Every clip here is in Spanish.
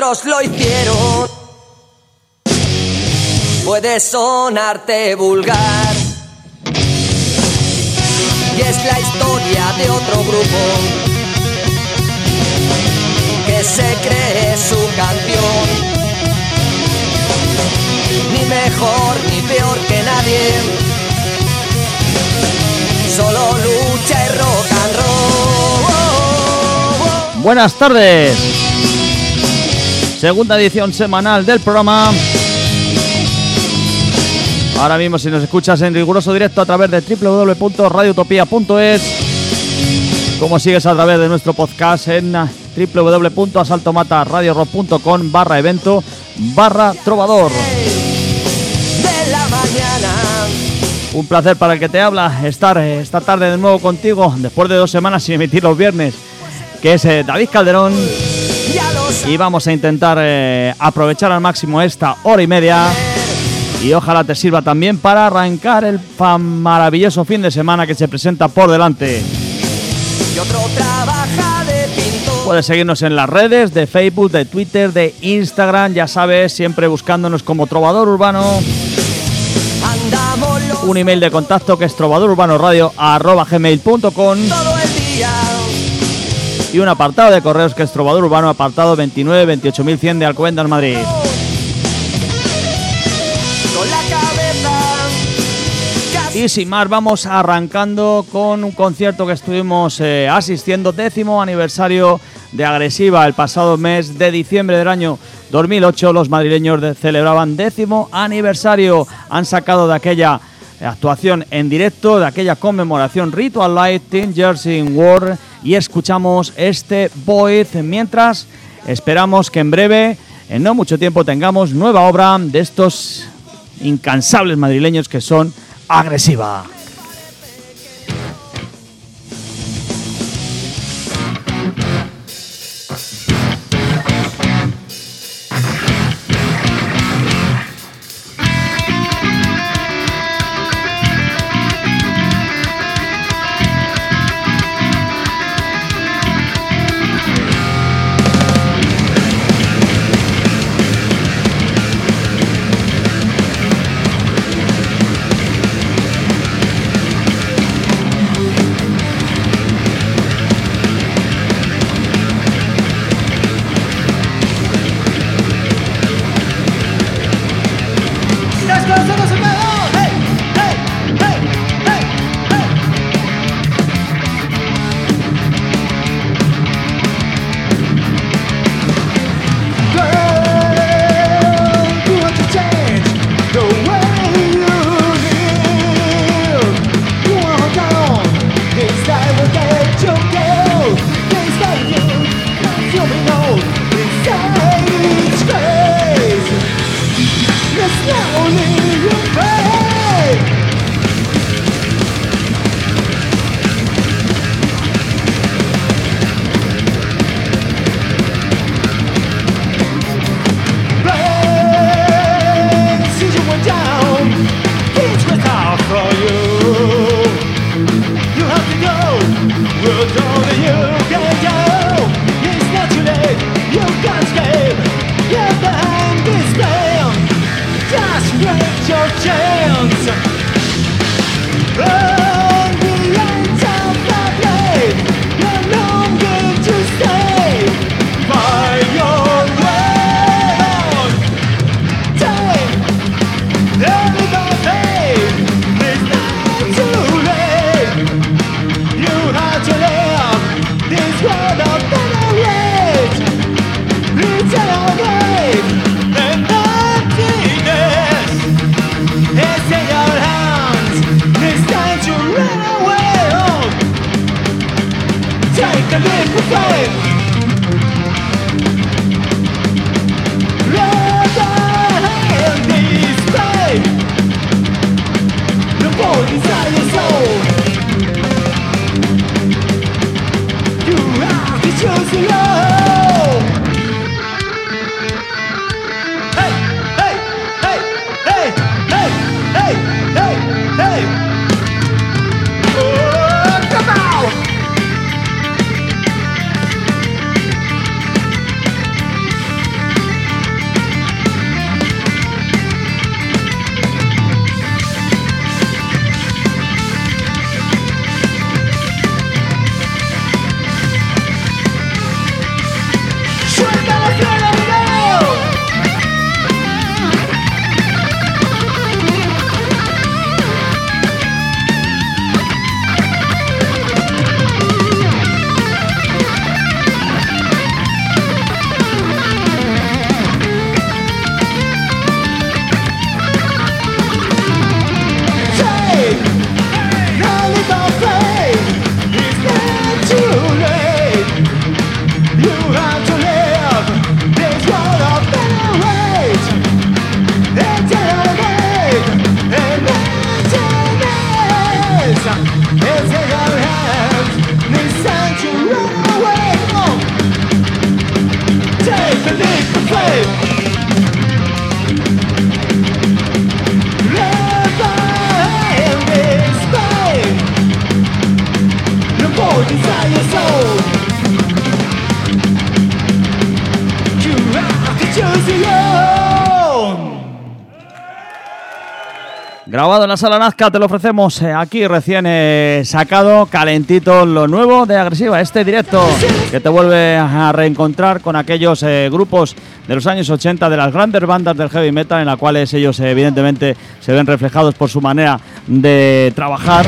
otros lo hicieron. Puede sonarte vulgar, y es la historia de otro grupo que se cree su canción. Ni mejor ni peor que nadie, solo lucha y rock and roll. Buenas tardes. Segunda edición semanal del programa. Ahora mismo, si nos escuchas en riguroso directo a través de www.radiotopia.es, como sigues a través de nuestro podcast en www.asaltomataradiorock.com/evento/trovador. Un placer para el que te habla estar esta tarde de nuevo contigo, después de 2 semanas sin emitir los viernes, que es David Calderón, y vamos a intentar aprovechar al máximo esta hora y media, y ojalá te sirva también para arrancar el maravilloso fin de semana que se presenta por delante. Puedes seguirnos en las redes de Facebook, de Twitter, de Instagram, ya sabes, siempre buscándonos como Trovador Urbano. Un email de contacto que es trovadorurbanorradio@gmail.com, y un apartado de correos que es trovadorurbano, apartado 29 28100 de Alcobendas, Madrid. Y sin más, vamos arrancando con un concierto que estuvimos asistiendo, 10º aniversario de Agresiva. El pasado mes de diciembre del año 2008 los madrileños celebraban 10º aniversario. Han sacado de aquella actuación en directo, de aquella conmemoración, Ritual Light, Teen Jersey in War, y escuchamos este Void, mientras esperamos que en breve, en no mucho tiempo, tengamos nueva obra de estos incansables madrileños que son Agresiva. Grabado en la Sala Nazca, te lo ofrecemos aquí recién sacado, calentito, lo nuevo de Agresiva, este directo que te vuelve a reencontrar con aquellos grupos de los años 80, de las grandes bandas del heavy metal, en las cuales ellos evidentemente se ven reflejados por su manera de trabajar.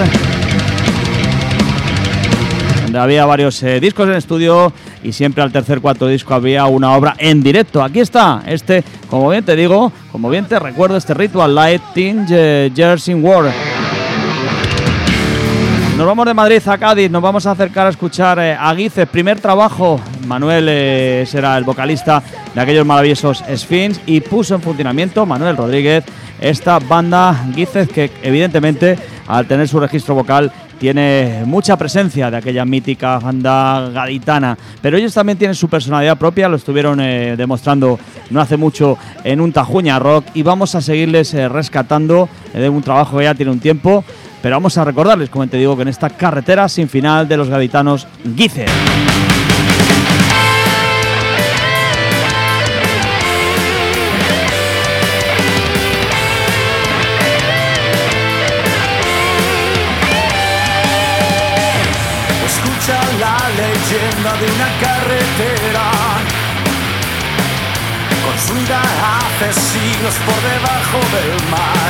Donde había varios discos en estudio y siempre al tercer, cuarto disco había una obra en directo. Aquí está, como bien te digo, como bien te recuerdo, este Ritual Light Teen Years in War. Nos vamos de Madrid a Cádiz, nos vamos a acercar a escuchar a Guícez, primer trabajo. Manuel será el vocalista de aquellos maravillosos Sphinx y puso en funcionamiento, Manuel Rodríguez, esta banda Guícez que evidentemente al tener su registro vocal tiene mucha presencia de aquella mítica banda gaditana, pero ellos también tienen su personalidad propia, lo estuvieron demostrando no hace mucho en un Tajuña Rock y vamos a seguirles rescatando de un trabajo que ya tiene un tiempo, pero vamos a recordarles, como te digo, que en esta carretera sin final de los gaditanos Guícez. De una carretera construida hace siglos por debajo del mar,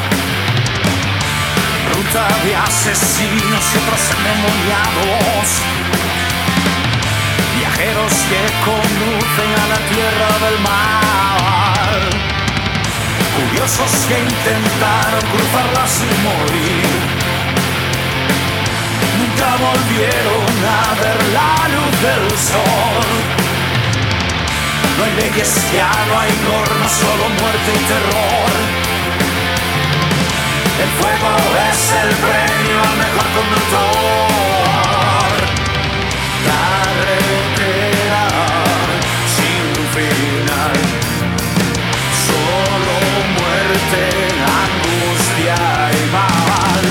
ruta de asesinos y otros endemoniados, viajeros que conducen a la tierra del mar, curiosos que intentaron cruzarla sin morir. Nunca volvieron a ver la luz del sol. No hay leyes, ya no hay normas, solo muerte y terror. El fuego es el premio al mejor conductor. Carretera sin final, solo muerte, angustia y mal.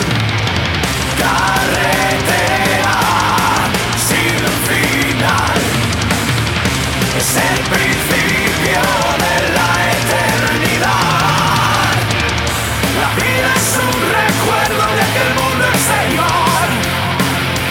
Carretera sin final, es el principio de la eternidad. La vida es un recuerdo de aquel mundo exterior,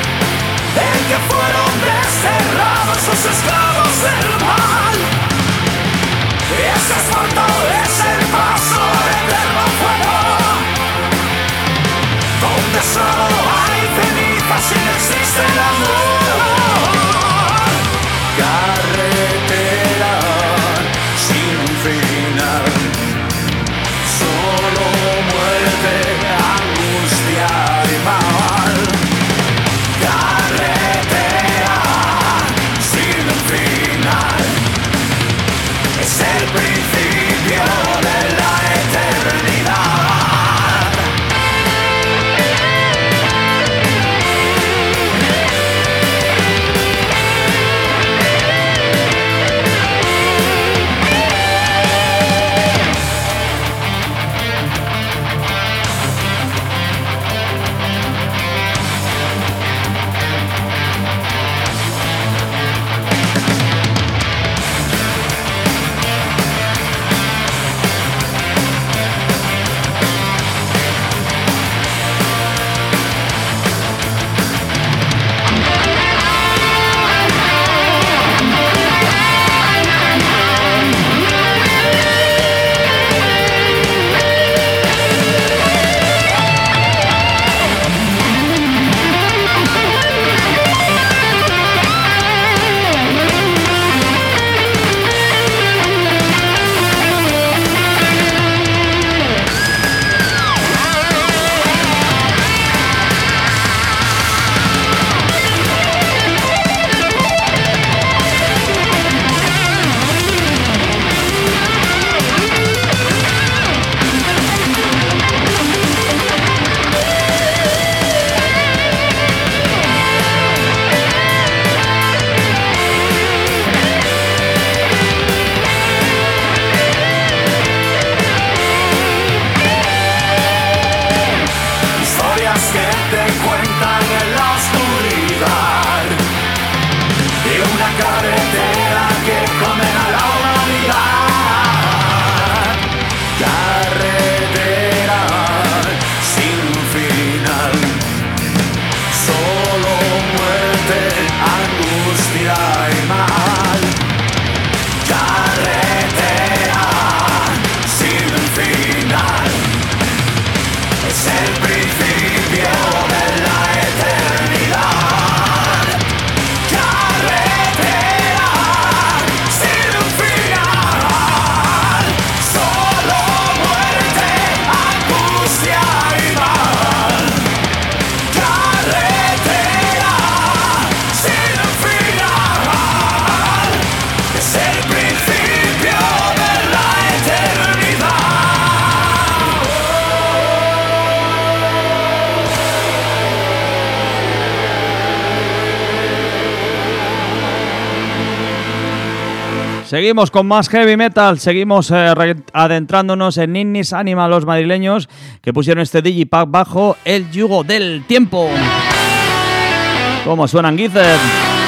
Seguimos con más heavy metal, seguimos adentrándonos en Ignis Anima, los madrileños que pusieron este digipack bajo el yugo del tiempo. ¿Cómo suenan, Guizet?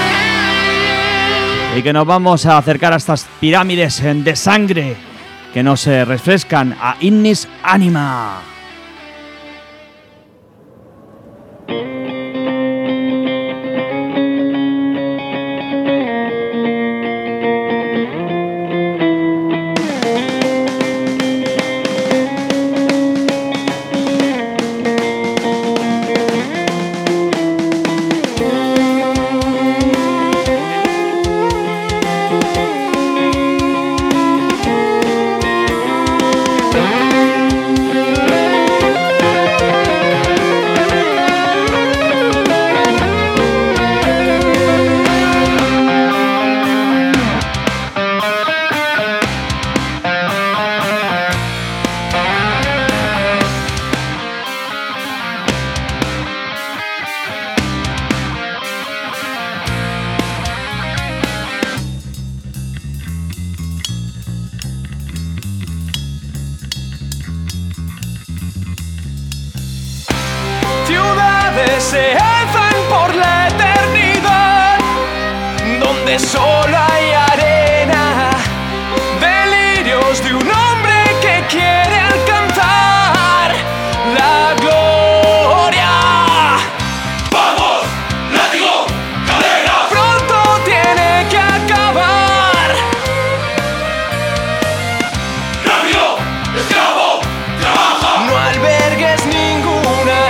Y que nos vamos a acercar a estas pirámides de sangre que nos refrescan a Ignis Anima. Se alzan por la eternidad, donde solo hay arena, delirios de un hombre que quiere alcanzar la gloria. ¡Vamos, látigo, cadena! Pronto tiene que acabar. ¡Rápido, esclavo, trabaja! No albergues ninguna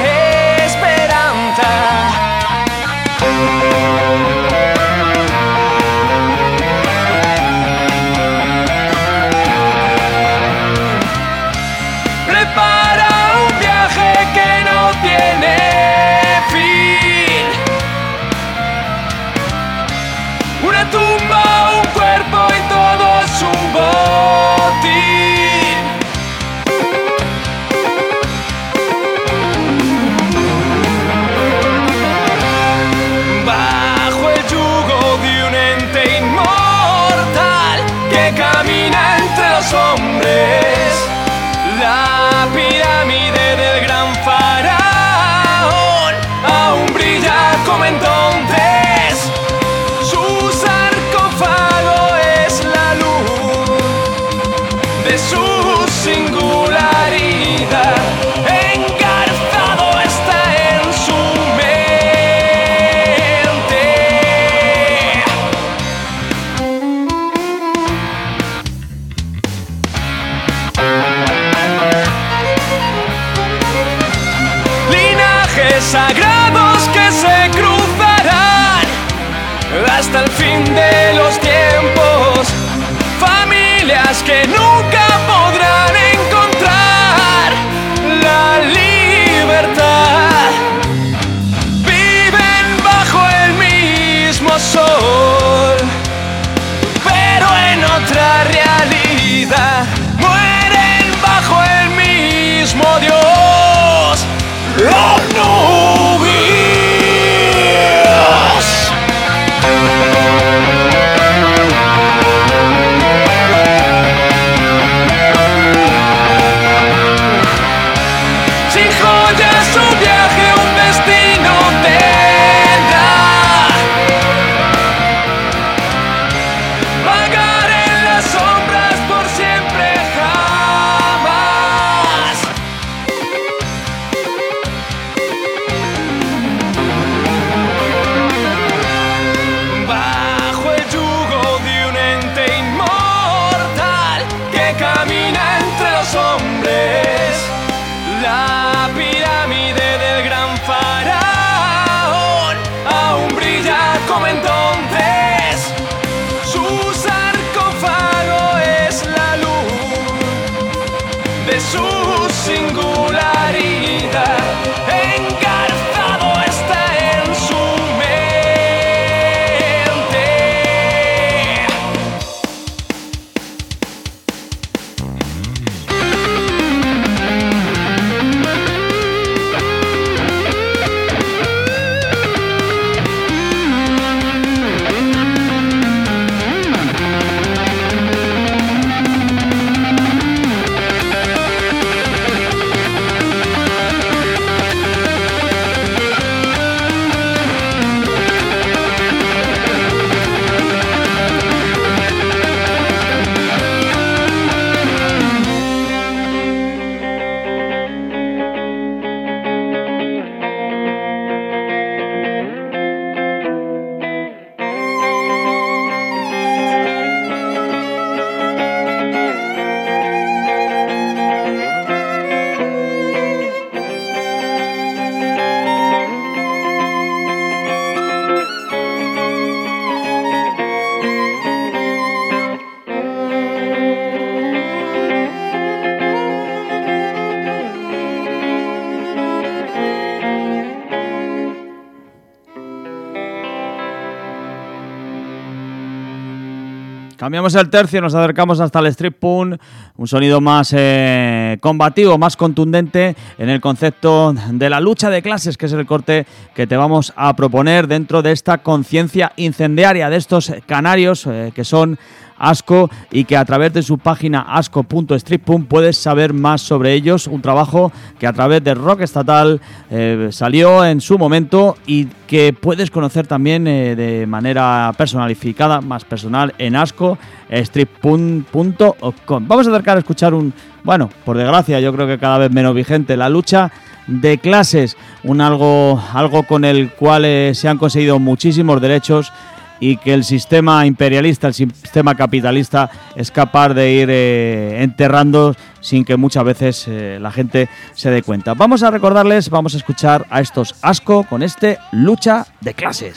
prepara un viaje que no tiene fin. Una tumba, un cuerpo y todo su botín. Bajo el yugo de un ente inmortal que camina entre los hombres, la pirámide del gran faraón aún brilla como entonces. Su sarcófago es la luz de su singularidad. Engarzado está en su sagrados que se cruzarán hasta el fin de los tiempos, familias que nunca podrán encontrar la libertad, viven bajo el mismo sol, pero en otra realidad, mueren bajo el mismo Dios. Anubis. Cambiamos el tercio, nos acercamos hasta el street punk, un sonido más combativo, más contundente en el concepto de la lucha de clases, que es el corte que te vamos a proponer dentro de esta conciencia incendiaria de estos canarios que son Asco, y que a través de su página asco.streetpunk puedes saber más sobre ellos. Un trabajo que a través de Rock Estatal salió en su momento y que puedes conocer también de manera personalificada, más personal, en asco.streetpunk.com. Vamos a acercar a escuchar bueno, por desgracia, yo creo que cada vez menos vigente, la lucha de clases, algo con el cual se han conseguido muchísimos derechos y que el sistema imperialista, el sistema capitalista es capaz de ir enterrando sin que muchas veces la gente se dé cuenta. Vamos a recordarles, vamos a escuchar a estos Asco con lucha de clases.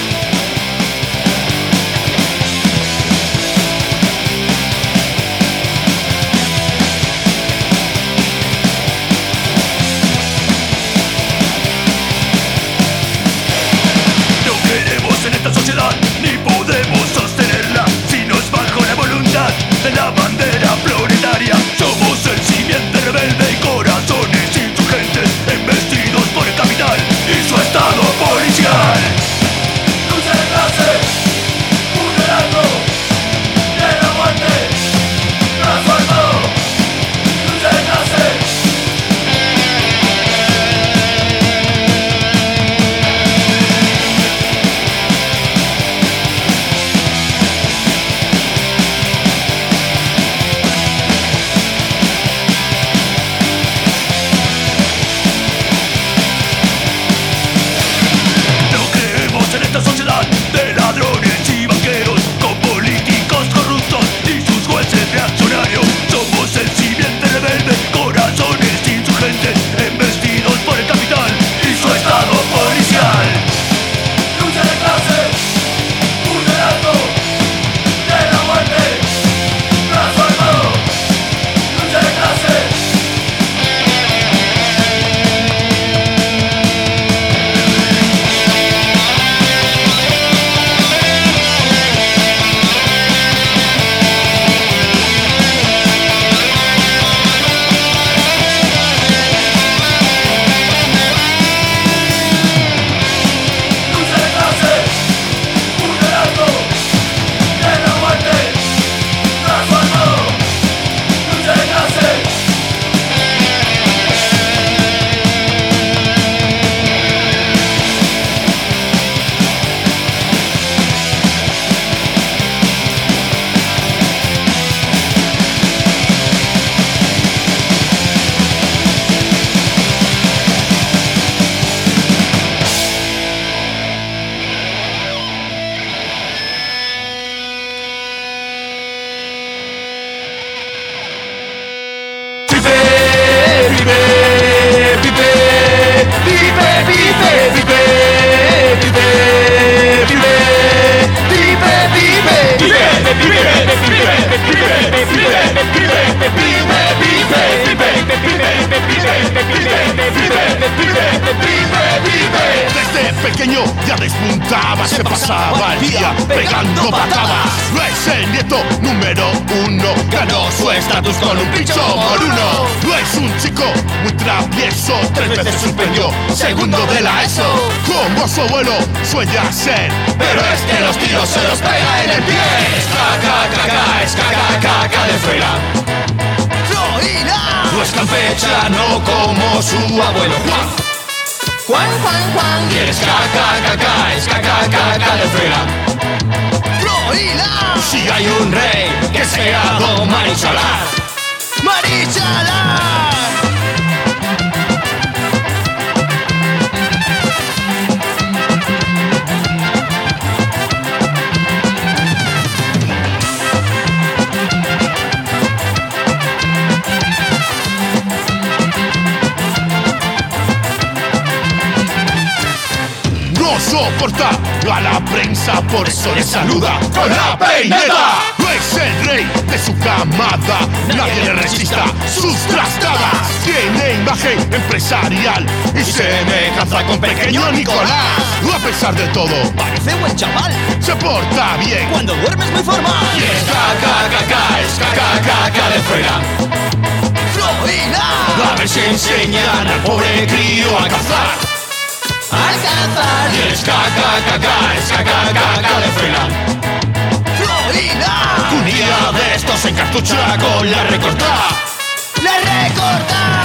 De la bandera proletaria, somos el simiente rebelde y corazones insurgentes, embestidos por el capital y su estado policial. Lucha de clase, un relato de la muerte, transformado. Lucha de clase. Desde pequeño ya despuntaba, se pasaba el día pegando patadas. No es el nieto número uno, ganó su estatus con un pincho moruno. No es un chico muy travieso, 3 veces suspendió segundo de la ESO. Como su abuelo sueña ser, pero es que los tiros se los pega en el pie. Es caca de fuera. No es campechano como su abuelo Juan. Juan. Y es caca de fuera. Si hay un rey que sea Don Marichalar. No soporta a la prensa, por eso le saluda con la peineta. No Es el rey de su camada, nadie le resista sus trastadas. Tiene imagen empresarial y semejanza con pequeño Nicolás. A pesar de todo, Parece buen chaval. se porta bien. Cuando duermes muy formal. Y es caca de fuera. Florina. A ver si enseñan al pobre crío a cazar. Alcanzar. Y es caca de fuera. Florina. Un día de estos se encartucha con la recorta. Le recorta.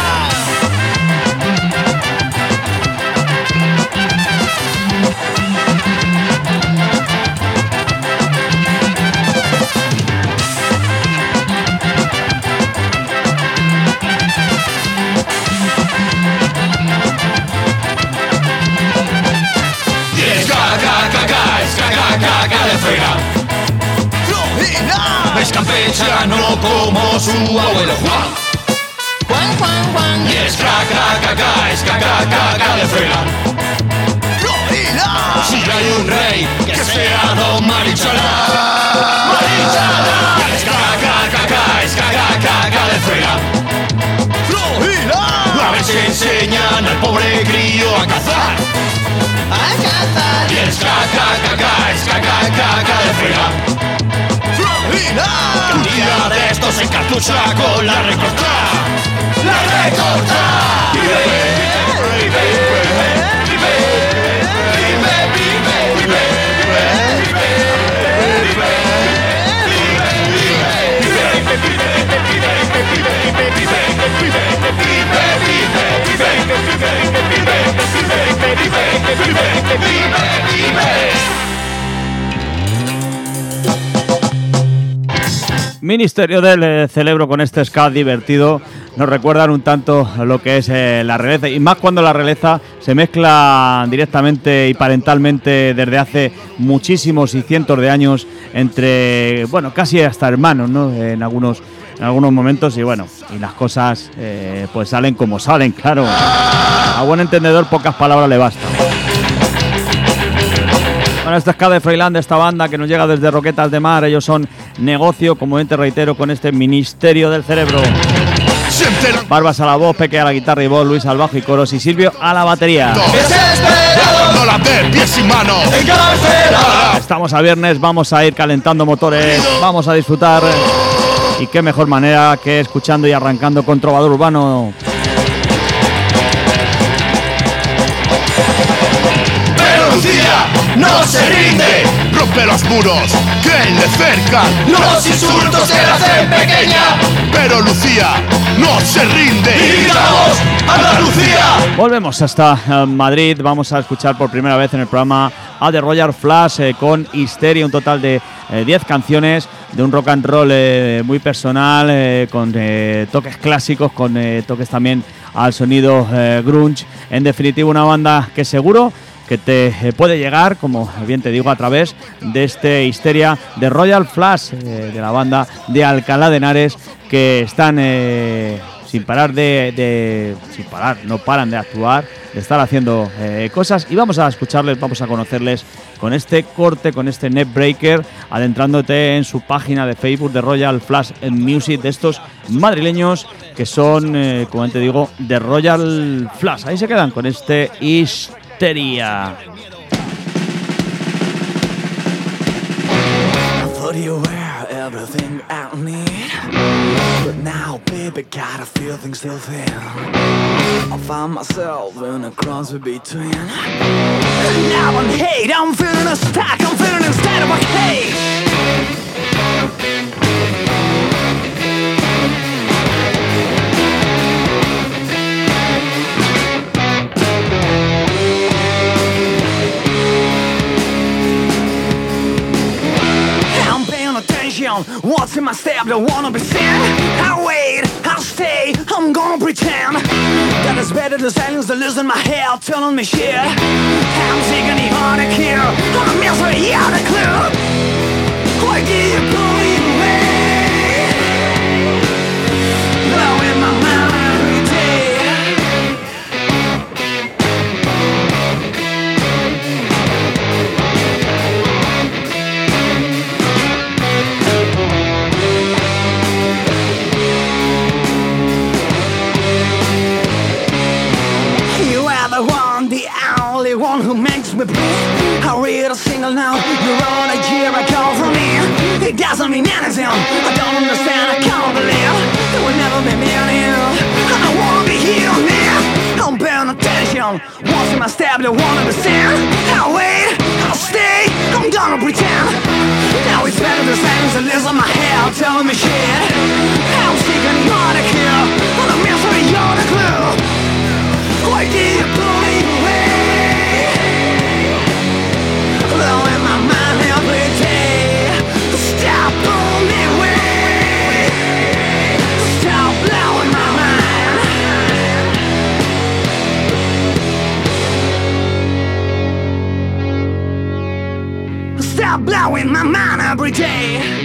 Caca de fuera. Florina. Es campechano como su abuelo Juan. Juan. Y es caca de fuera. Florina. Si hay un rey que sea Don Marichala. Y es caca de fuera. Florina. A ver si enseñan al pobre crío a cazar. Alcanzar. Y es caca de fuera. Florina. Un día de estos se encartucha con la recorta. ¡La recorta! Ministerio del Celebro con este ska divertido nos recuerdan un tanto lo que es la realeza, y más cuando la realeza se mezcla directamente y parentalmente desde hace muchísimos y cientos de años entre, bueno, casi hasta hermanos, ¿no? En algunos momentos, y bueno, y las cosas pues salen como salen, claro. A buen entendedor pocas palabras le bastan. Bueno, este ska de Freiland, de esta banda que nos llega desde Roquetas de Mar. Ellos son Negocio, como te reitero, con este Ministerio del Cerebro. Barbas a la voz, Peque a la guitarra y voz, Luis al bajo y coros y Silvio a la batería. No la de pies y manos. Estamos a viernes, vamos a ir calentando motores, vamos a disfrutar. Y qué mejor manera que escuchando y arrancando con Trovador Urbano. Pero Lucía no se rinde. Rompe los muros que le cercan. Los insultos que la hacen pequeña. Pero Lucía no se rinde. Y gritamos Andalucía. Volvemos hasta Madrid. Vamos a escuchar por primera vez en el programa a The Royal Flush con Histeria, un total de 10 canciones de un rock and roll muy personal, con toques clásicos, con toques también al sonido grunge. En definitiva, una banda que seguro que te puede llegar, como bien te digo, a través de este Histeria de Royal Flush, de la banda de Alcalá de Henares, que están sin parar no paran de actuar, de estar haciendo cosas, y vamos a escucharles, vamos a conocerles con este corte, con este Netbreaker, adentrándote en su página de Facebook de Royal Flush Music, de estos madrileños que son, como te digo, de Royal Flush. Ahí se quedan con este Histeria. Everything I need, but now, baby, gotta feel things still thin. I find myself in a cross between. And now I'm hate, I'm feeling a stack, I'm feeling instead of a hate. What's in my step, don't wanna be seen. I'll wait, I'll stay, I'm gonna pretend that it's better to silence than losing my head, telling me shit. I'm taking the honor kill, I'm a misery, yeah, the clue. Why do you believe me? Now in my mind every day. one who makes me breathe. I read a single note you wrote a year ago for me. It doesn't mean anything, I don't understand, I can't believe there will never be me on you. I wanna be here on me. I'm paying attention, once in my step, I wanna be seen. I'll wait, I'll stay, I'm gonna pretend. Now it's better to silence the lips on my head telling me shit. I'm sick and you're the kill, but I'm misery, you're the clue. Why did you pull me away? Blowing my mind every day. Stop pulling me away. Stop blowing my mind. Stop blowing my mind every day.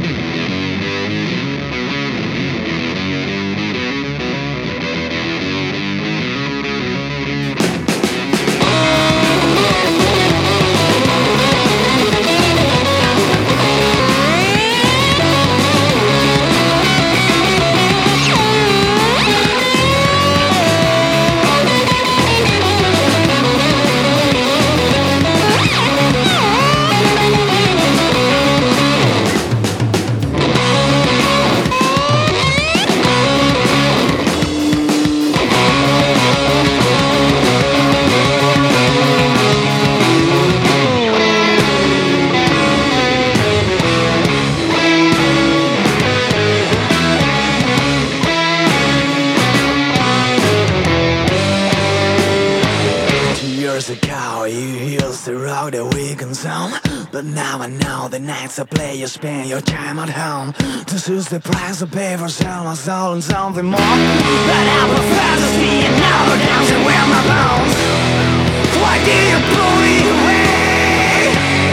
But now I know the nights I play, you spend your time at home. This is the price I pay for selling my soul and something more. But I prefer to see you now dancing with my bones. Why did you pull me away?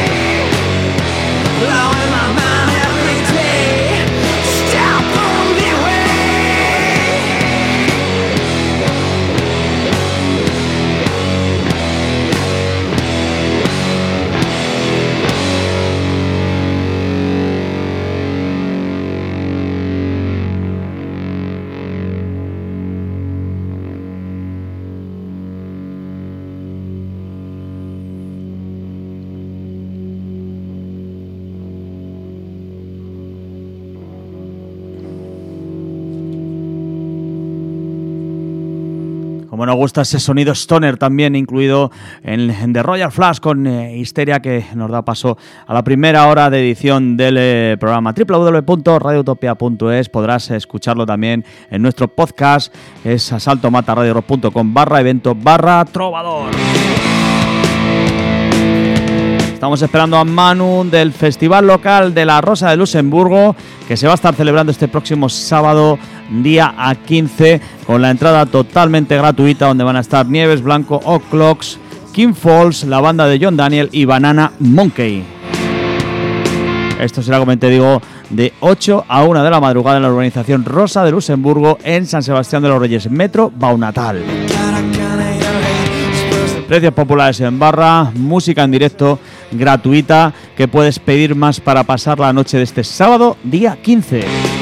Blowing my mind every day. Stop pulling me away. Como nos gusta ese sonido stoner también incluido en The Royal Flush con Histeria, que nos da paso a la primera hora de edición del programa. www.radiotopia.es. Podrás escucharlo también en nuestro podcast, es asaltomataradiorock.com/evento/trovador. Estamos esperando a Manu del Festival Local de la Rosa de Luxemburgo, que se va a estar celebrando este próximo sábado, día 15, con la entrada totalmente gratuita, donde van a estar Nieves Blanco, O'Clocks, King Falls, la banda de John Daniel y Banana Monkey. Esto será, como te digo, de 8 a 1 de la madrugada en la urbanización Rosa de Luxemburgo, en San Sebastián de los Reyes, Metro Baunatal. Precios populares en barra, música en directo gratuita, que puedes pedir más para pasar la noche de este sábado, día 15.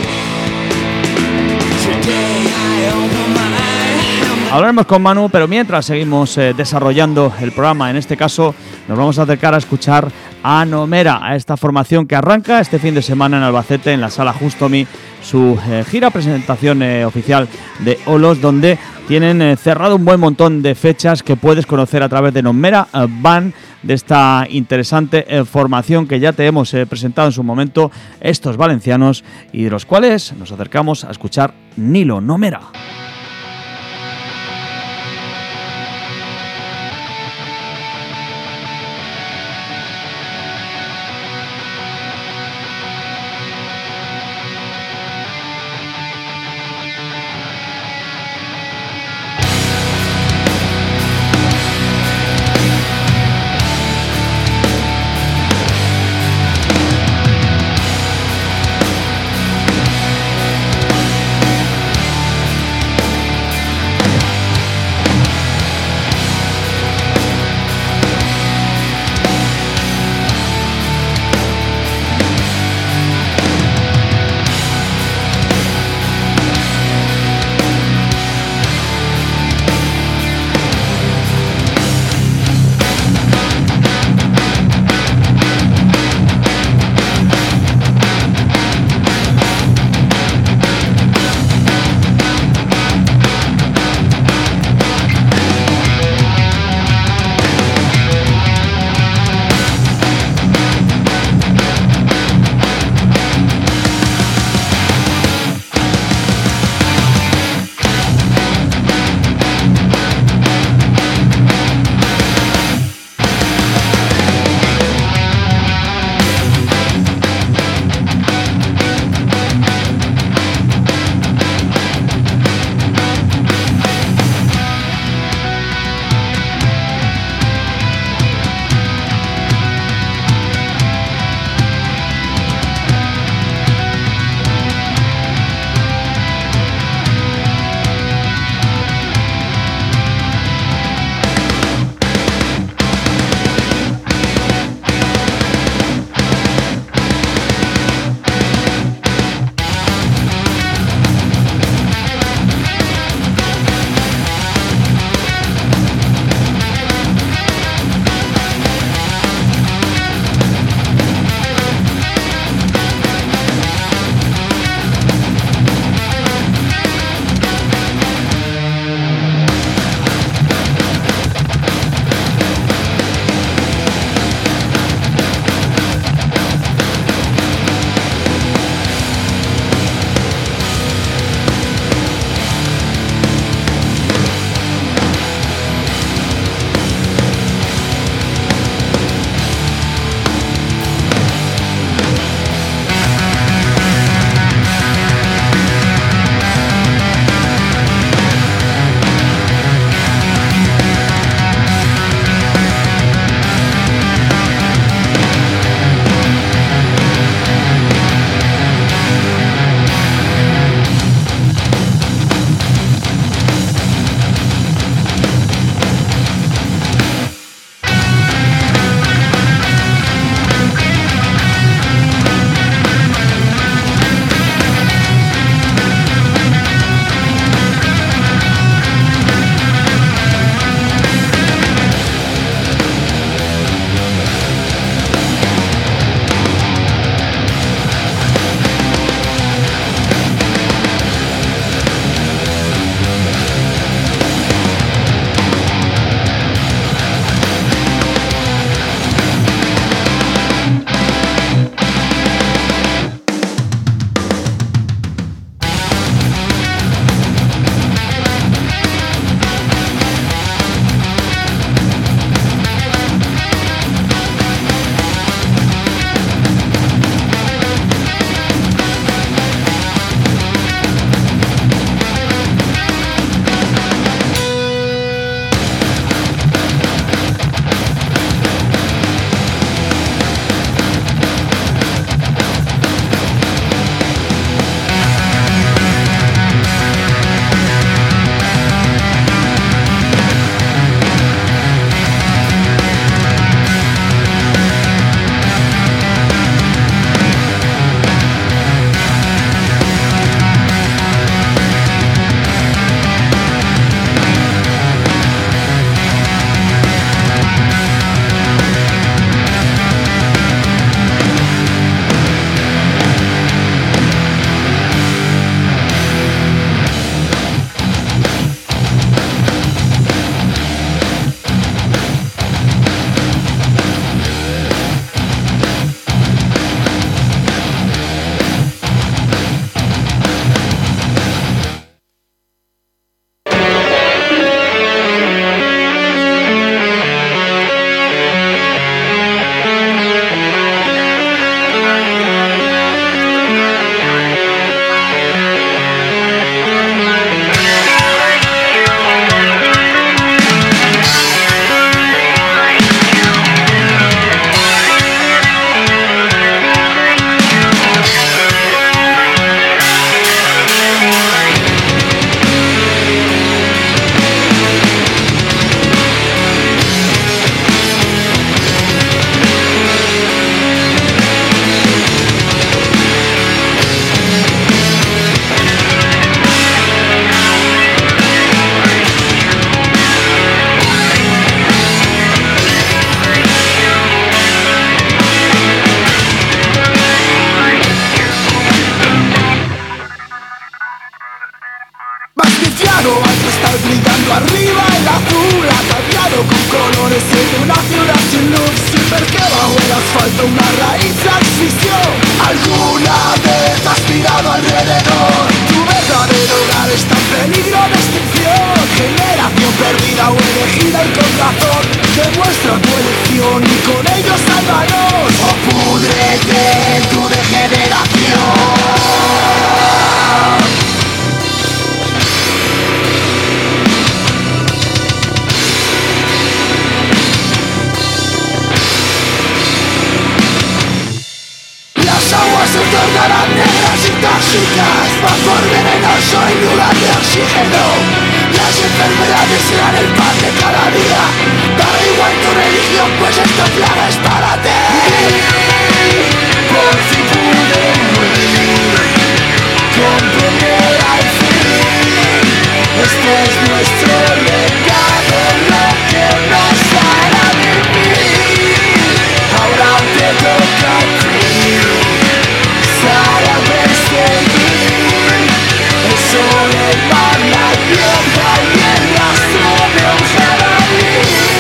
Hablaremos con Manu, pero mientras seguimos desarrollando el programa, en este caso nos vamos a acercar a escuchar a Nomera, a esta formación que arranca este fin de semana en Albacete, en la Sala Justomi, su gira presentación oficial de Olos, donde tienen cerrado un buen montón de fechas que puedes conocer a través de Nomera Band, de esta interesante formación que ya te hemos presentado en su momento, estos valencianos, y de los cuales nos acercamos a escuchar Nilo, Nomera. lado alto está brillando arriba el azul, ha cambiado con colores en una ciudad sin luz, sin ver que bajo el asfalto una raíz existió. Alguna vez has mirado alrededor, tu verdadero hogar está en peligro de extinción. Generación perdida o elegida y con razón, demuestra tu elección y con ello sálvanos. O púdrete en tu degeneración. Se tornarán negras y tóxicas, vapor venenoso en lugar de oxígeno. Las enfermedades serán el pan de cada día. Da igual tu religión, pues esta plaga es para ti. Por si pude comprender al fin, este es nuestro legado, lo que nos hará vivir. Ahora te toca a ti. Para perseguir el sol, el mar, la tierra y el rastro de un jabalí.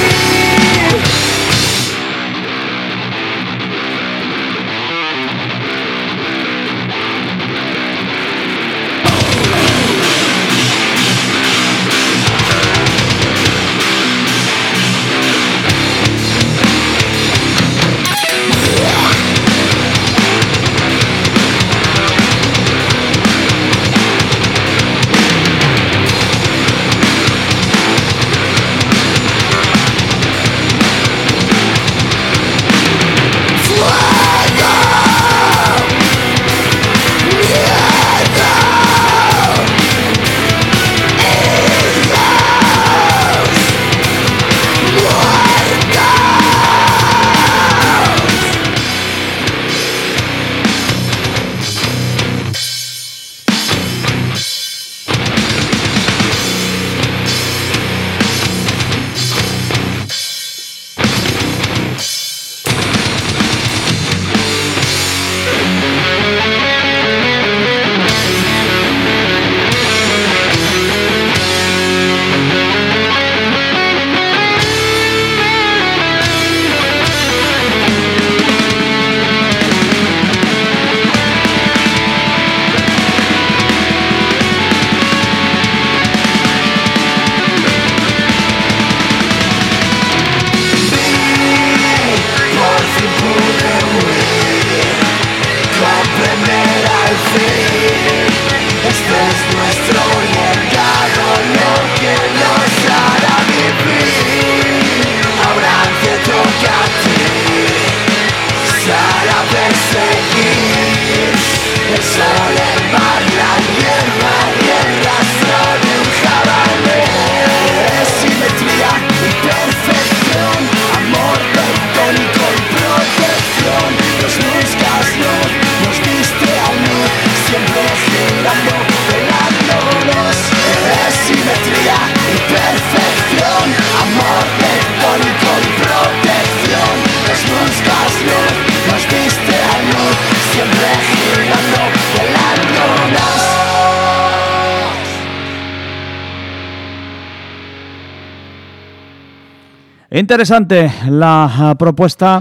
Interesante la propuesta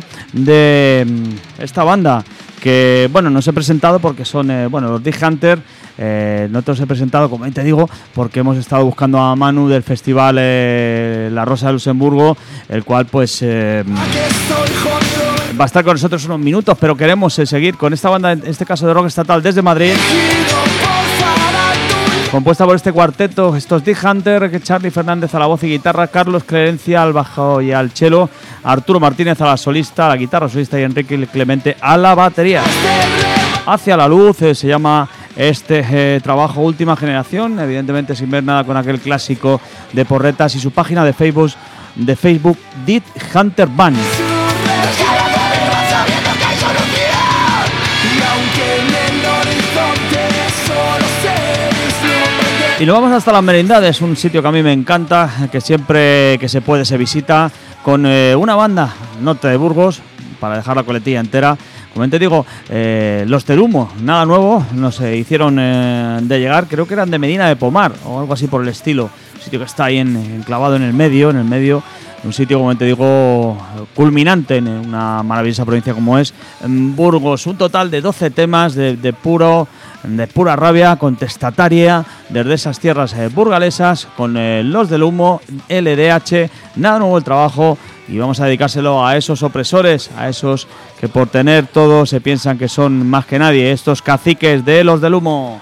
de esta banda que, bueno, no os he presentado porque son, los Dead Hunter. No te los he presentado, como te digo, porque hemos estado buscando a Manu del festival La Rosa de Luxemburgo, el cual pues va a estar con nosotros unos minutos, pero queremos seguir con esta banda, en este caso de rock estatal desde Madrid, compuesta por este cuarteto, estos Dead Hunter, que Charlie Fernández a la voz y guitarra, Carlos Clerencia al bajo y al cello, Arturo Martínez a la solista, a la guitarra solista y Enrique Clemente a la batería. Hacia la luz se llama este trabajo, Última Generación, evidentemente sin ver nada con aquel clásico de porretas, y su página de Facebook Dead Hunter Band. Y nos vamos hasta Las Merindades, un sitio que a mí me encanta, que siempre que se puede se visita, con una banda norte de Burgos, para dejar la coletilla entera, Como te digo, Los del Humo, nada nuevo, nos hicieron de llegar, creo que eran de Medina de Pomar o algo así por el estilo. Un sitio que está ahí enclavado en el medio, un sitio, como te digo, culminante en una maravillosa provincia como es Burgos. Un total de 12 temas de pura rabia contestataria desde esas tierras burgalesas, con Los del Humo, LDH, nada nuevo el trabajo, y vamos a dedicárselo a esos opresores, a esos que por tener todo se piensan que son más que nadie, estos caciques de Los del Humo.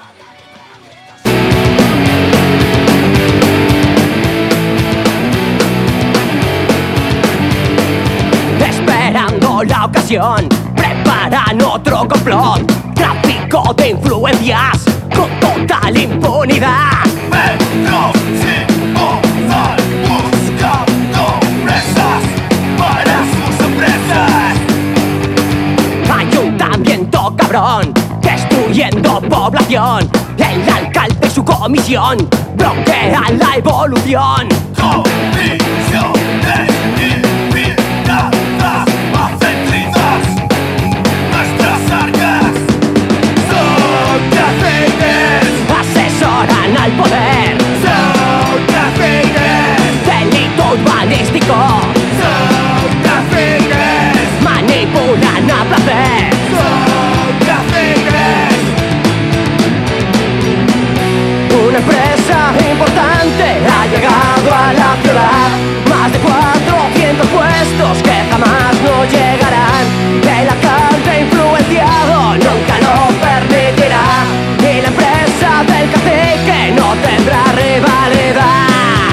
La ocasión, preparan otro complot, tráfico de influencias con total impunidad. Metro sin bozal, buscando presas para sus empresas. Ayuntamiento cabrón, destruyendo población. El alcalde y su comisión bloquean la evolución. Comisiones invitadas hacen trizas nuestras arcas. Son caciques, Asesoran al poder, son caciques, delito urbanístico, son caciques, manipulan a placer. son caciques. Una empresa importante ha llegado a la ciudad. Más de 400 puestos que jamás no llegarán. El alcalde influenciado nunca lo permitirá. Y la empresa del cacique no tendrá rivalidad.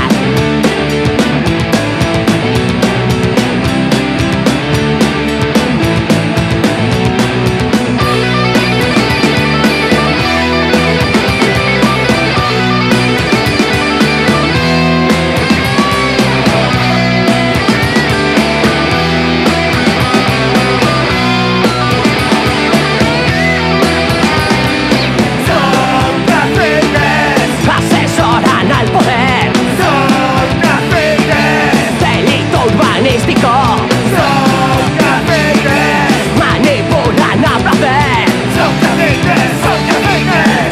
Asesoran al poder, Son caciques, delito urbanístico, son caciques, manipulan a placer. son caciques, son caciques.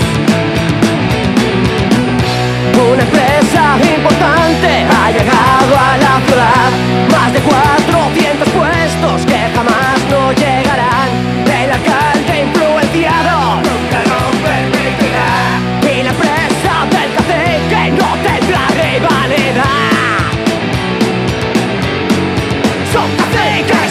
Una empresa importante ha llegado a la ciudad. Más de 400 puestos que jamás no llegarán. El alcalde influenciado Nunca lo permitirá. y la empresa del cacique no tendrá rivalidad. Son caciques,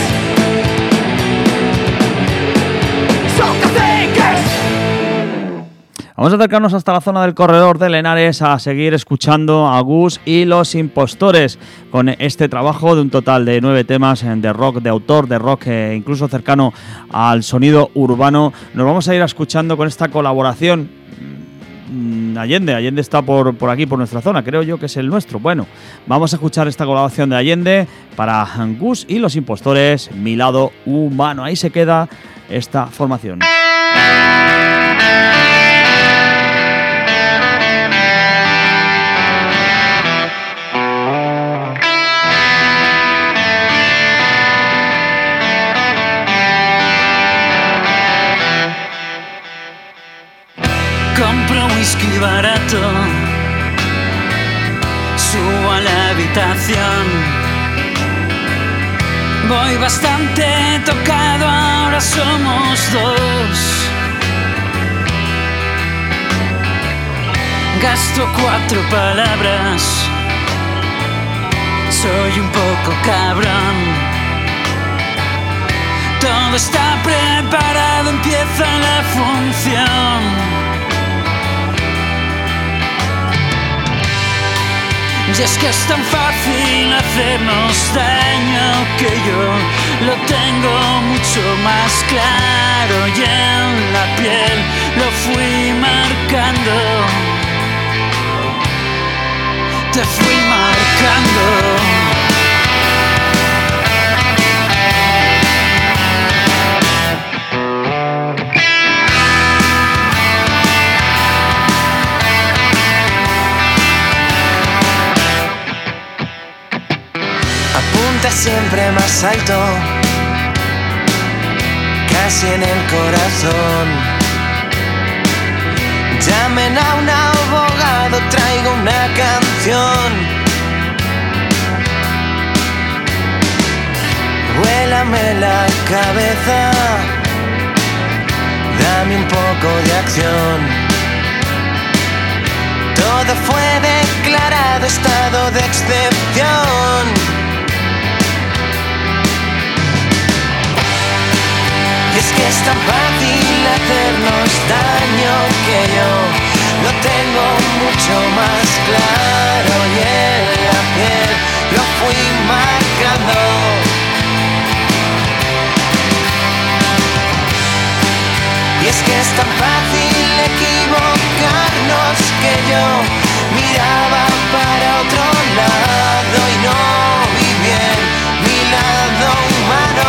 son caciques. Vamos a acercarnos hasta la zona del corredor de Henares a seguir escuchando a Gus y Los Impostores con este trabajo de un total de 9 temas de rock de autor, de rock incluso cercano al sonido urbano. Nos vamos a ir escuchando con esta colaboración. Allende está por aquí, por nuestra zona, creo yo que es el nuestro. Bueno, vamos a escuchar esta colaboración de Allende para Gus y Los Impostores, Mi Lado Humano. Ahí se queda esta formación. Compro whisky barato, subo a la habitación. Voy bastante tocado, ahora somos dos. Gasto 4 palabras, soy un poco cabrón. Todo está preparado, empieza la función. Y es que es tan fácil hacernos daño que yo lo tengo mucho más claro. Y en la piel lo fui marcando, te fui marcando. Siempre más alto, casi en el corazón. Llamen a un abogado, traigo una canción. Vuélame la cabeza, dame un poco de acción. Todo fue declarado estado de excepción. Y es que es tan fácil hacernos daño que yo lo tengo mucho más claro. Y en la piel lo fui marcando. Y es que es tan fácil equivocarnos que yo miraba para otro lado y no vi bien mi lado humano.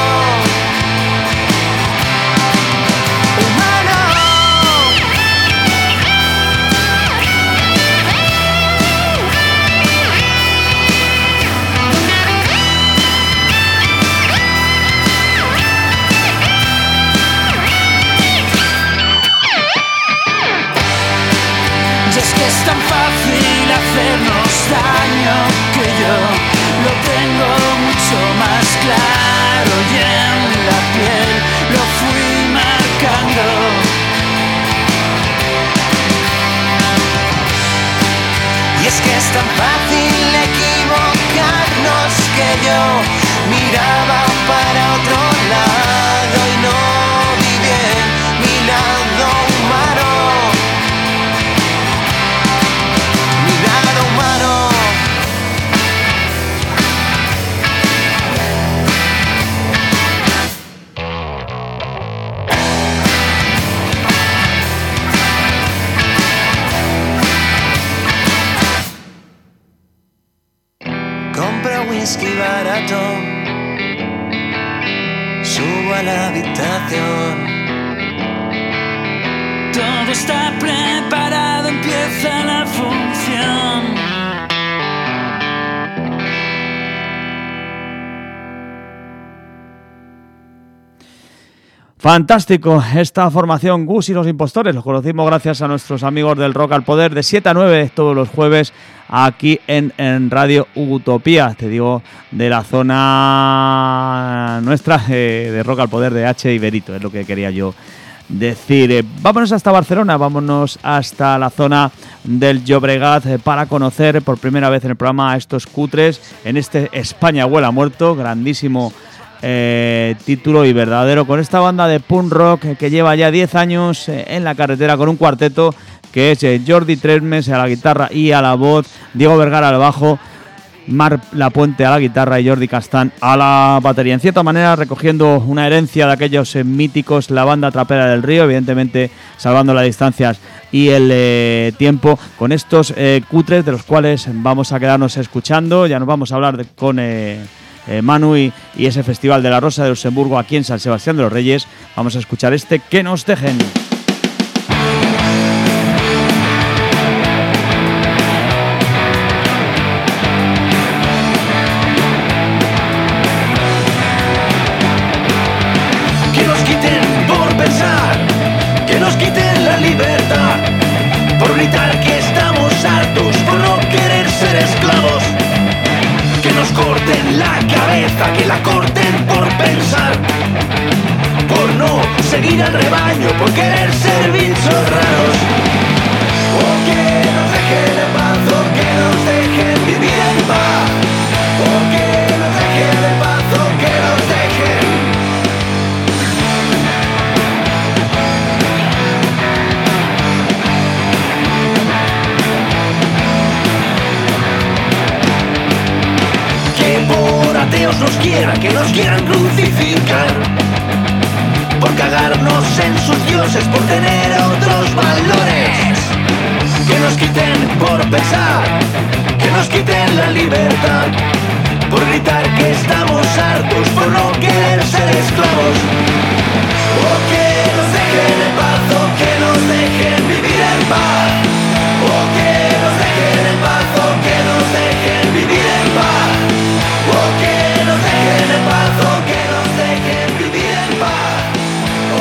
Es tan fácil hacernos daño que yo lo tengo mucho más claro. Y en la piel lo fui marcando. Y es que es tan fácil equivocarnos que yo miraba para otro lado y no vi bien mi lado humano. Whisky barato, subo a la habitación. Todo está preparado, empieza la función. Fantástico esta formación Gus y los Impostores. Los conocimos gracias a nuestros amigos del Rock al Poder de 7 a 9 todos los jueves aquí en Radio Utopía. Te digo, de la zona nuestra de Rock al Poder de H. Iberito, es lo que quería yo decir. Vámonos hasta Barcelona, vámonos hasta la zona del Llobregat para conocer por primera vez en el programa a estos cutres en este España huele a muerto, grandísimo título y verdadero, con esta banda de punk rock que lleva ya 10 años en la carretera con un cuarteto que es Jordi Tresmes a la guitarra y a la voz, Diego Vergara al bajo, Marc Lapuente a la guitarra y Jordi Castán a la batería. En cierta manera recogiendo una herencia de aquellos míticos, la banda Trapera del Río, evidentemente salvando las distancias y el tiempo, con estos cutres de los cuales vamos a quedarnos escuchando. Ya nos vamos a hablar con Manu y ese Festival de la Rosa de Luxemburgo aquí en San Sebastián de los Reyes. Vamos a escuchar este Que nos dejen. Que nos quiten por pensar, que nos quiten la libertad, por gritar que estamos hartos, por no querer ser esclavos. Que nos corten la cabeza, que la corten por pensar, por no seguir al rebaño, por querer ser bichos raros. O que nos dejen en paz, o que nos dejen vivir en paz. O que nos dejen en paz, o que nos dejen. Que por ateos nos quieran, que nos quieran crucificar, por cagarnos en sus dioses, por tener otros valores. Que nos quiten por pensar, que nos quiten la libertad, por gritar que estamos hartos, por no querer ser esclavos. O que nos dejen en paz, o que nos dejen vivir en paz. O que nos dejen en paz, o que nos dejen vivir en paz. O que nos dejen en paz, o que nos dejen vivir en paz. O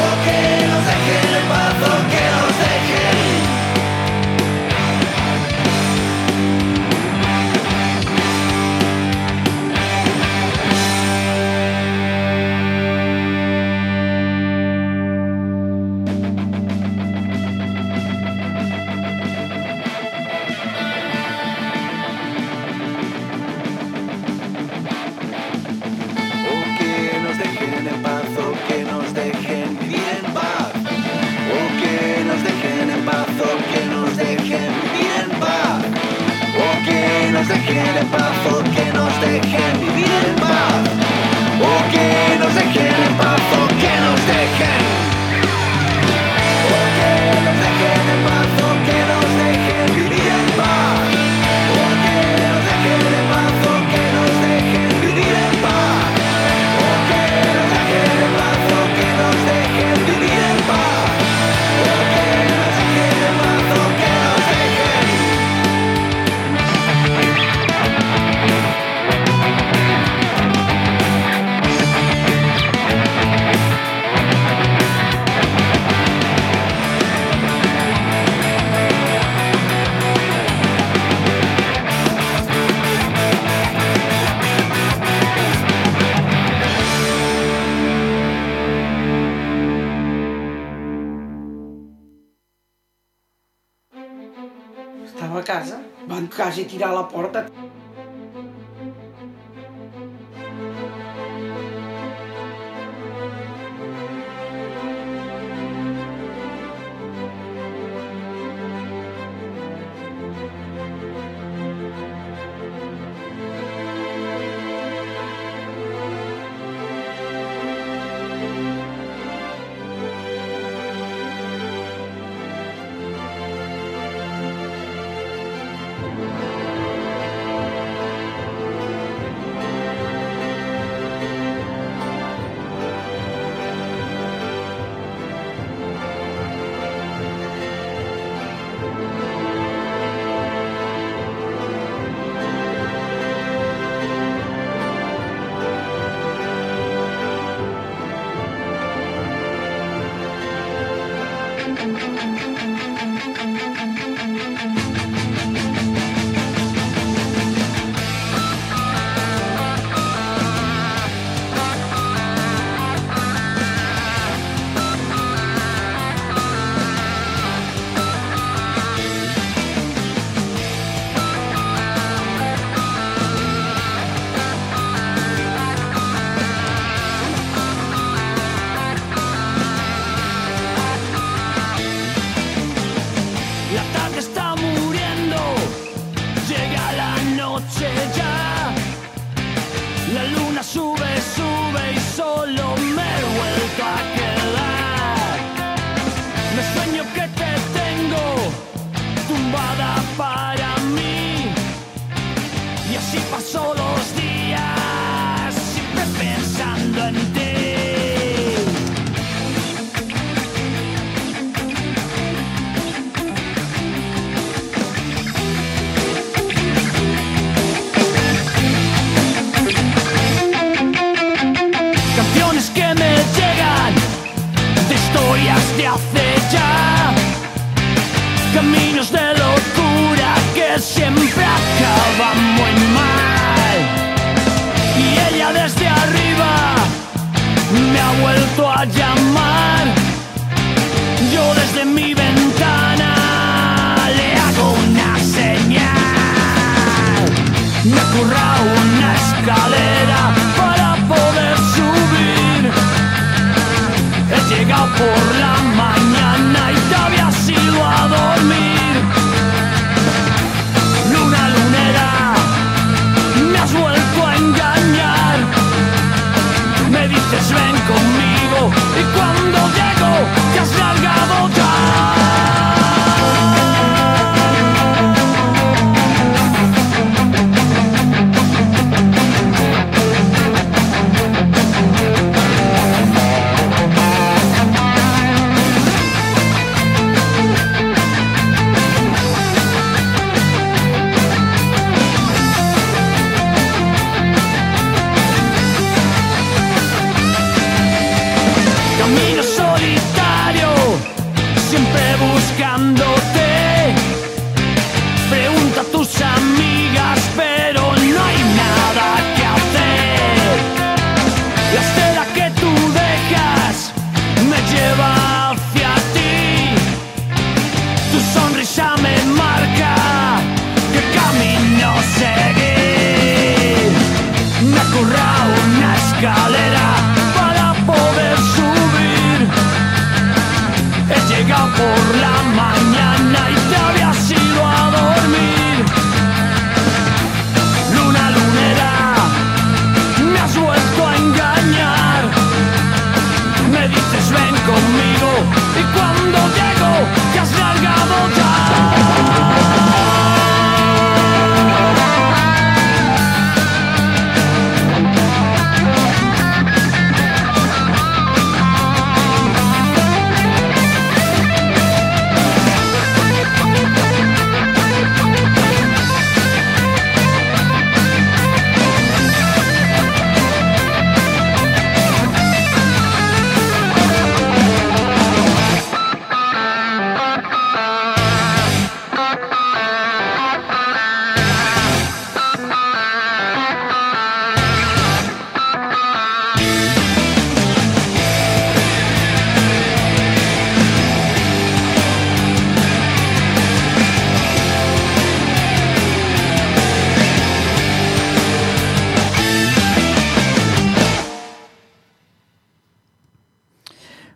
dejen en paz o que nos dejen vivir en paz. O que nos dejen en paz o que nos dejen. O que nos dejen en paz o que nos dejen vivir en paz. O que nos dejen en paz o que nos dejen vivir en paz. O que nos dejen en paz o que nos dejen vivir en paz. O que nos dejen en paz o que nos dejen. Estava a casa, van quasi tirar a la porta.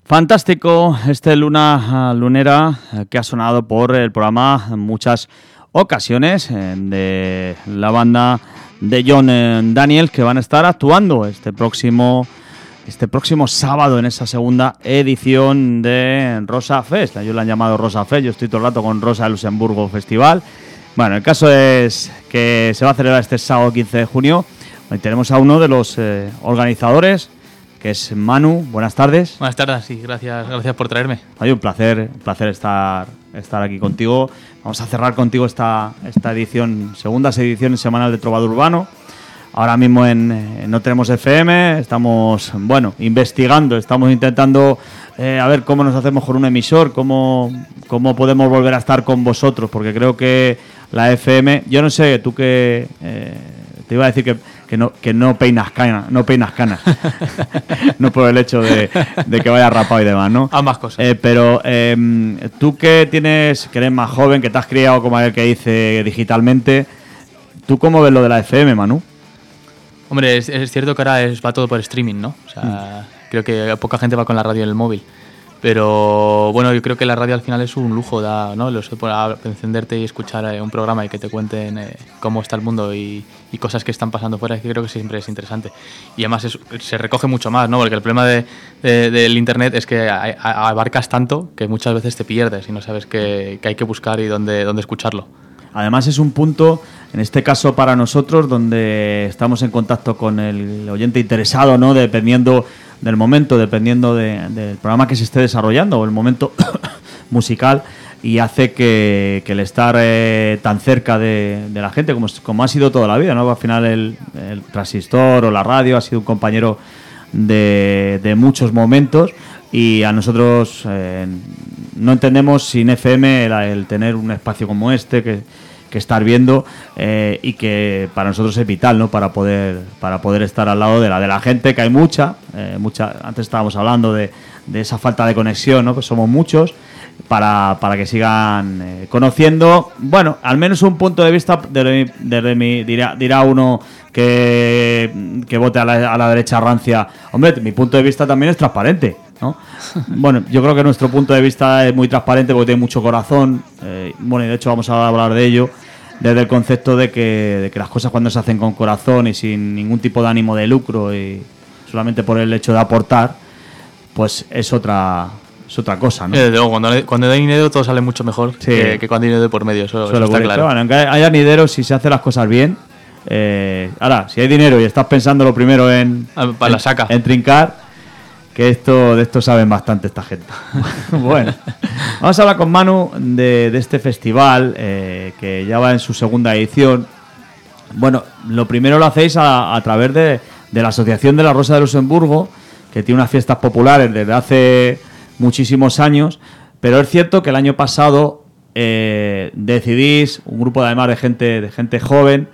Fantástico este Luna Lunera que ha sonado por el programa en muchas ocasiones de la banda de John Daniel, que van a estar actuando este próximo sábado en esa segunda edición de Rosa Fest. Ellos lo han llamado Rosa Fest, yo estoy todo el rato con Rosa de Luxemburgo Festival. Bueno, el caso es que se va a celebrar este sábado 15 de junio. Hoy tenemos a uno de los organizadores, que es Manu. Buenas tardes. Buenas tardes, sí, gracias por traerme. Hay un placer estar aquí contigo. Vamos a cerrar contigo esta edición, segunda edición semanal de Trovador Urbano. Ahora mismo No Tenemos FM, estamos investigando, estamos intentando a ver cómo nos hacemos con un emisor, cómo podemos volver a estar con vosotros, porque creo que la FM, yo no sé, tú que te iba a decir que no peinas canas, no por el hecho de que vaya rapado y demás, ¿no? Ambas cosas. Pero tú que eres más joven, que te has criado, como aquel que dice, digitalmente, ¿tú cómo ves lo de la FM, Manu? Hombre, es cierto que ahora va todo por streaming, ¿no? O sea, creo que poca gente va con la radio en el móvil. Pero bueno, yo creo que la radio al final es un lujo, ¿no? Encenderte y escuchar un programa y que te cuenten cómo está el mundo y cosas que están pasando fuera, que creo que siempre es interesante. Y además se recoge mucho más, ¿no? Porque el problema del internet es que abarcas tanto que muchas veces te pierdes y no sabes qué hay que buscar y dónde escucharlo. Además es un punto, en este caso para nosotros, donde estamos en contacto con el oyente interesado, ¿no? Dependiendo del momento, dependiendo del programa que se esté desarrollando o el momento musical, y hace que el estar tan cerca de la gente, como ha sido toda la vida, ¿no? Al final el transistor o la radio ha sido un compañero de muchos momentos, y a nosotros no entendemos sin FM el tener un espacio como este que estar viendo, y que para nosotros es vital, ¿no? Para poder estar al lado de la gente, que hay mucha. Antes estábamos hablando de esa falta de conexión, ¿no? Pues somos muchos, para que sigan conociendo, bueno, al menos un punto de vista dirá uno que vote a la derecha rancia. Hombre, mi punto de vista también es transparente, ¿no? Bueno, yo creo que nuestro punto de vista es muy transparente porque tiene mucho corazón, y de hecho vamos a hablar de ello desde el concepto de que las cosas, cuando se hacen con corazón y sin ningún tipo de ánimo de lucro y solamente por el hecho de aportar, pues es otra cosa, ¿no? Desde luego, cuando hay dinero todo sale mucho mejor, sí, que cuando hay dinero de por medio, eso está claro. Bueno, aunque haya dinero, si se hacen las cosas bien, ahora, si hay dinero y estás pensando lo primero en trincar, que de esto saben bastante esta gente. Bueno, vamos a hablar con Manu de este festival, que ya va en su segunda edición. Bueno, lo primero lo hacéis a través de la Asociación de la Rosa de Luxemburgo, que tiene unas fiestas populares desde hace muchísimos años, pero es cierto que el año pasado decidís, un grupo además de gente joven,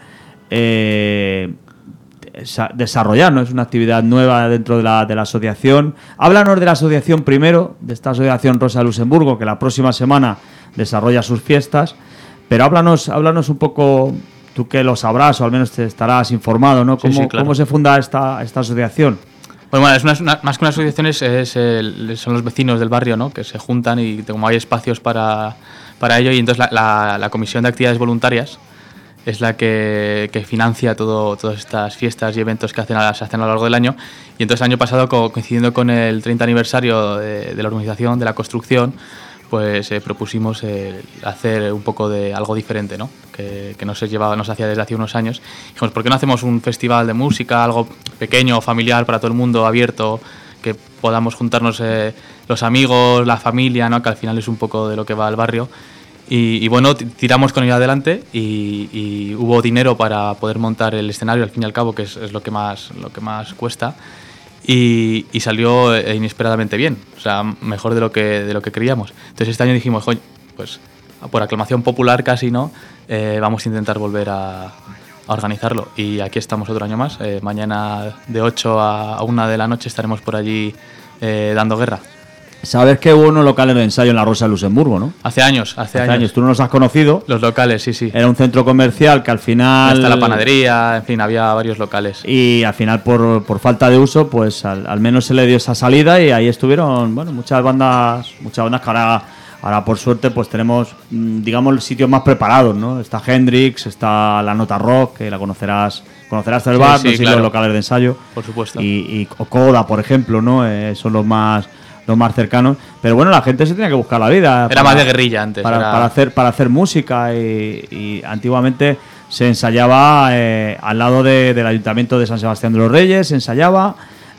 desarrollar, ¿no? Es una actividad nueva dentro de la asociación. Háblanos de la asociación primero, de esta asociación Rosa de Luxemburgo, que la próxima semana desarrolla sus fiestas, pero háblanos un poco, tú que lo sabrás o al menos te estarás informado, ¿no? ¿Cómo, sí, claro. ¿Cómo se funda esta asociación? Bueno, es más que una asociación, son los vecinos del barrio, ¿no? Que se juntan y como hay espacios para ello, y entonces la Comisión de Actividades Voluntarias es la que financia todas estas fiestas y eventos que se hacen a lo largo del año. Y entonces el año pasado, coincidiendo con el 30 aniversario de la organización, de la construcción, pues propusimos hacer un poco de algo diferente, ¿no? Que no se hacía desde hace unos años. Dijimos, ¿por qué no hacemos un festival de música, algo pequeño, familiar, para todo el mundo, abierto, que podamos juntarnos los amigos, la familia, ¿no? Que al final es un poco de lo que va al barrio. Y bueno, tiramos con ello adelante y hubo dinero para poder montar el escenario, al fin y al cabo, que es lo que más cuesta, y salió inesperadamente bien, o sea, mejor de lo que creíamos. Entonces este año dijimos, pues por aclamación popular casi, ¿no? Vamos a intentar volver a organizarlo, y aquí estamos otro año más. Mañana de 8 a 1 de la noche estaremos por allí dando guerra. Sabes que hubo unos locales de ensayo en la Rosa de Luxemburgo, ¿no? Hace años. Tú no los has conocido. Los locales, sí. Era un centro comercial que al final... Hasta la panadería, en fin, había varios locales. Y al final, por falta de uso, pues al menos se le dio esa salida y ahí estuvieron, bueno, muchas bandas que ahora por suerte pues tenemos, digamos, sitios más preparados, ¿no? Está Hendrix, está La Nota Rock, que la conocerás del bar, sí, no sé, claro. Los locales de ensayo. Por supuesto. Y Coda, por ejemplo, ¿no? Son los más cercanos. Pero bueno, la gente se tenía que buscar la vida. Era más de guerrilla antes. Para hacer música y antiguamente se ensayaba al lado del Ayuntamiento de San Sebastián de los Reyes, se ensayaba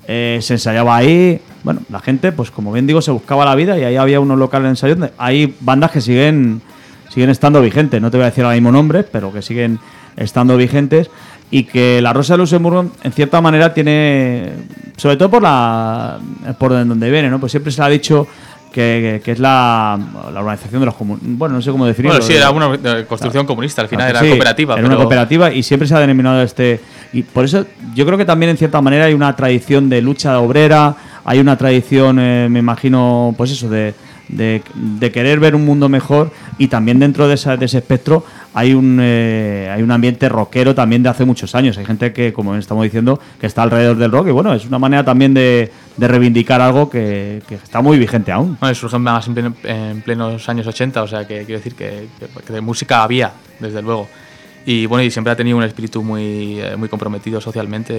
ahí. Bueno, la gente, pues como bien digo, se buscaba la vida y ahí había unos locales de ensayo donde hay bandas que siguen estando vigentes. No te voy a decir ahora mismo nombres, pero que siguen estando vigentes. Y que la Rosa de Luxemburgo, en cierta manera, tiene, sobre todo por donde viene, ¿no? Pues siempre se le ha dicho que es la organización de los comunistas. Bueno, no sé cómo definirlo. Bueno, sí, era una construcción comunista, al final era cooperativa. Era una cooperativa y siempre se ha denominado y por eso yo creo que también, en cierta manera, hay una tradición de lucha obrera, hay una tradición, me imagino, pues eso, de querer ver un mundo mejor, y también dentro de ese espectro hay un ambiente rockero también de hace muchos años. Hay gente que, como estamos diciendo, que está alrededor del rock y bueno, es una manera también de reivindicar algo que está muy vigente aún. Bueno, surgen más en plenos años 80, o sea que quiero decir que de música había, desde luego. Y bueno, y siempre ha tenido un espíritu muy comprometido socialmente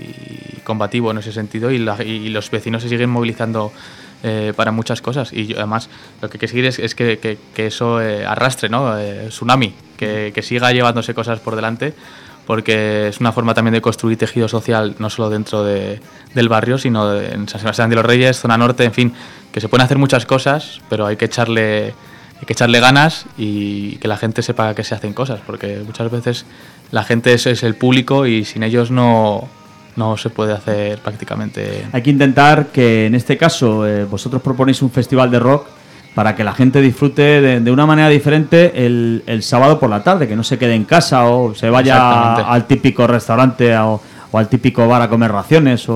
y combativo en ese sentido, y los vecinos se siguen movilizando para muchas cosas, y además lo que hay que seguir es que eso arrastre, ¿no? Tsunami, que siga llevándose cosas por delante, porque es una forma también de construir tejido social, no solo dentro del barrio, sino en San Sebastián de los Reyes, zona norte, en fin, que se pueden hacer muchas cosas, pero hay que echarle ganas y que la gente sepa que se hacen cosas, porque muchas veces la gente es el público y sin ellos no se puede hacer prácticamente. Hay que intentar que, en este caso, vosotros proponéis un festival de rock para que la gente disfrute de una manera diferente el sábado por la tarde, que no se quede en casa o se vaya al típico restaurante o al típico bar a comer raciones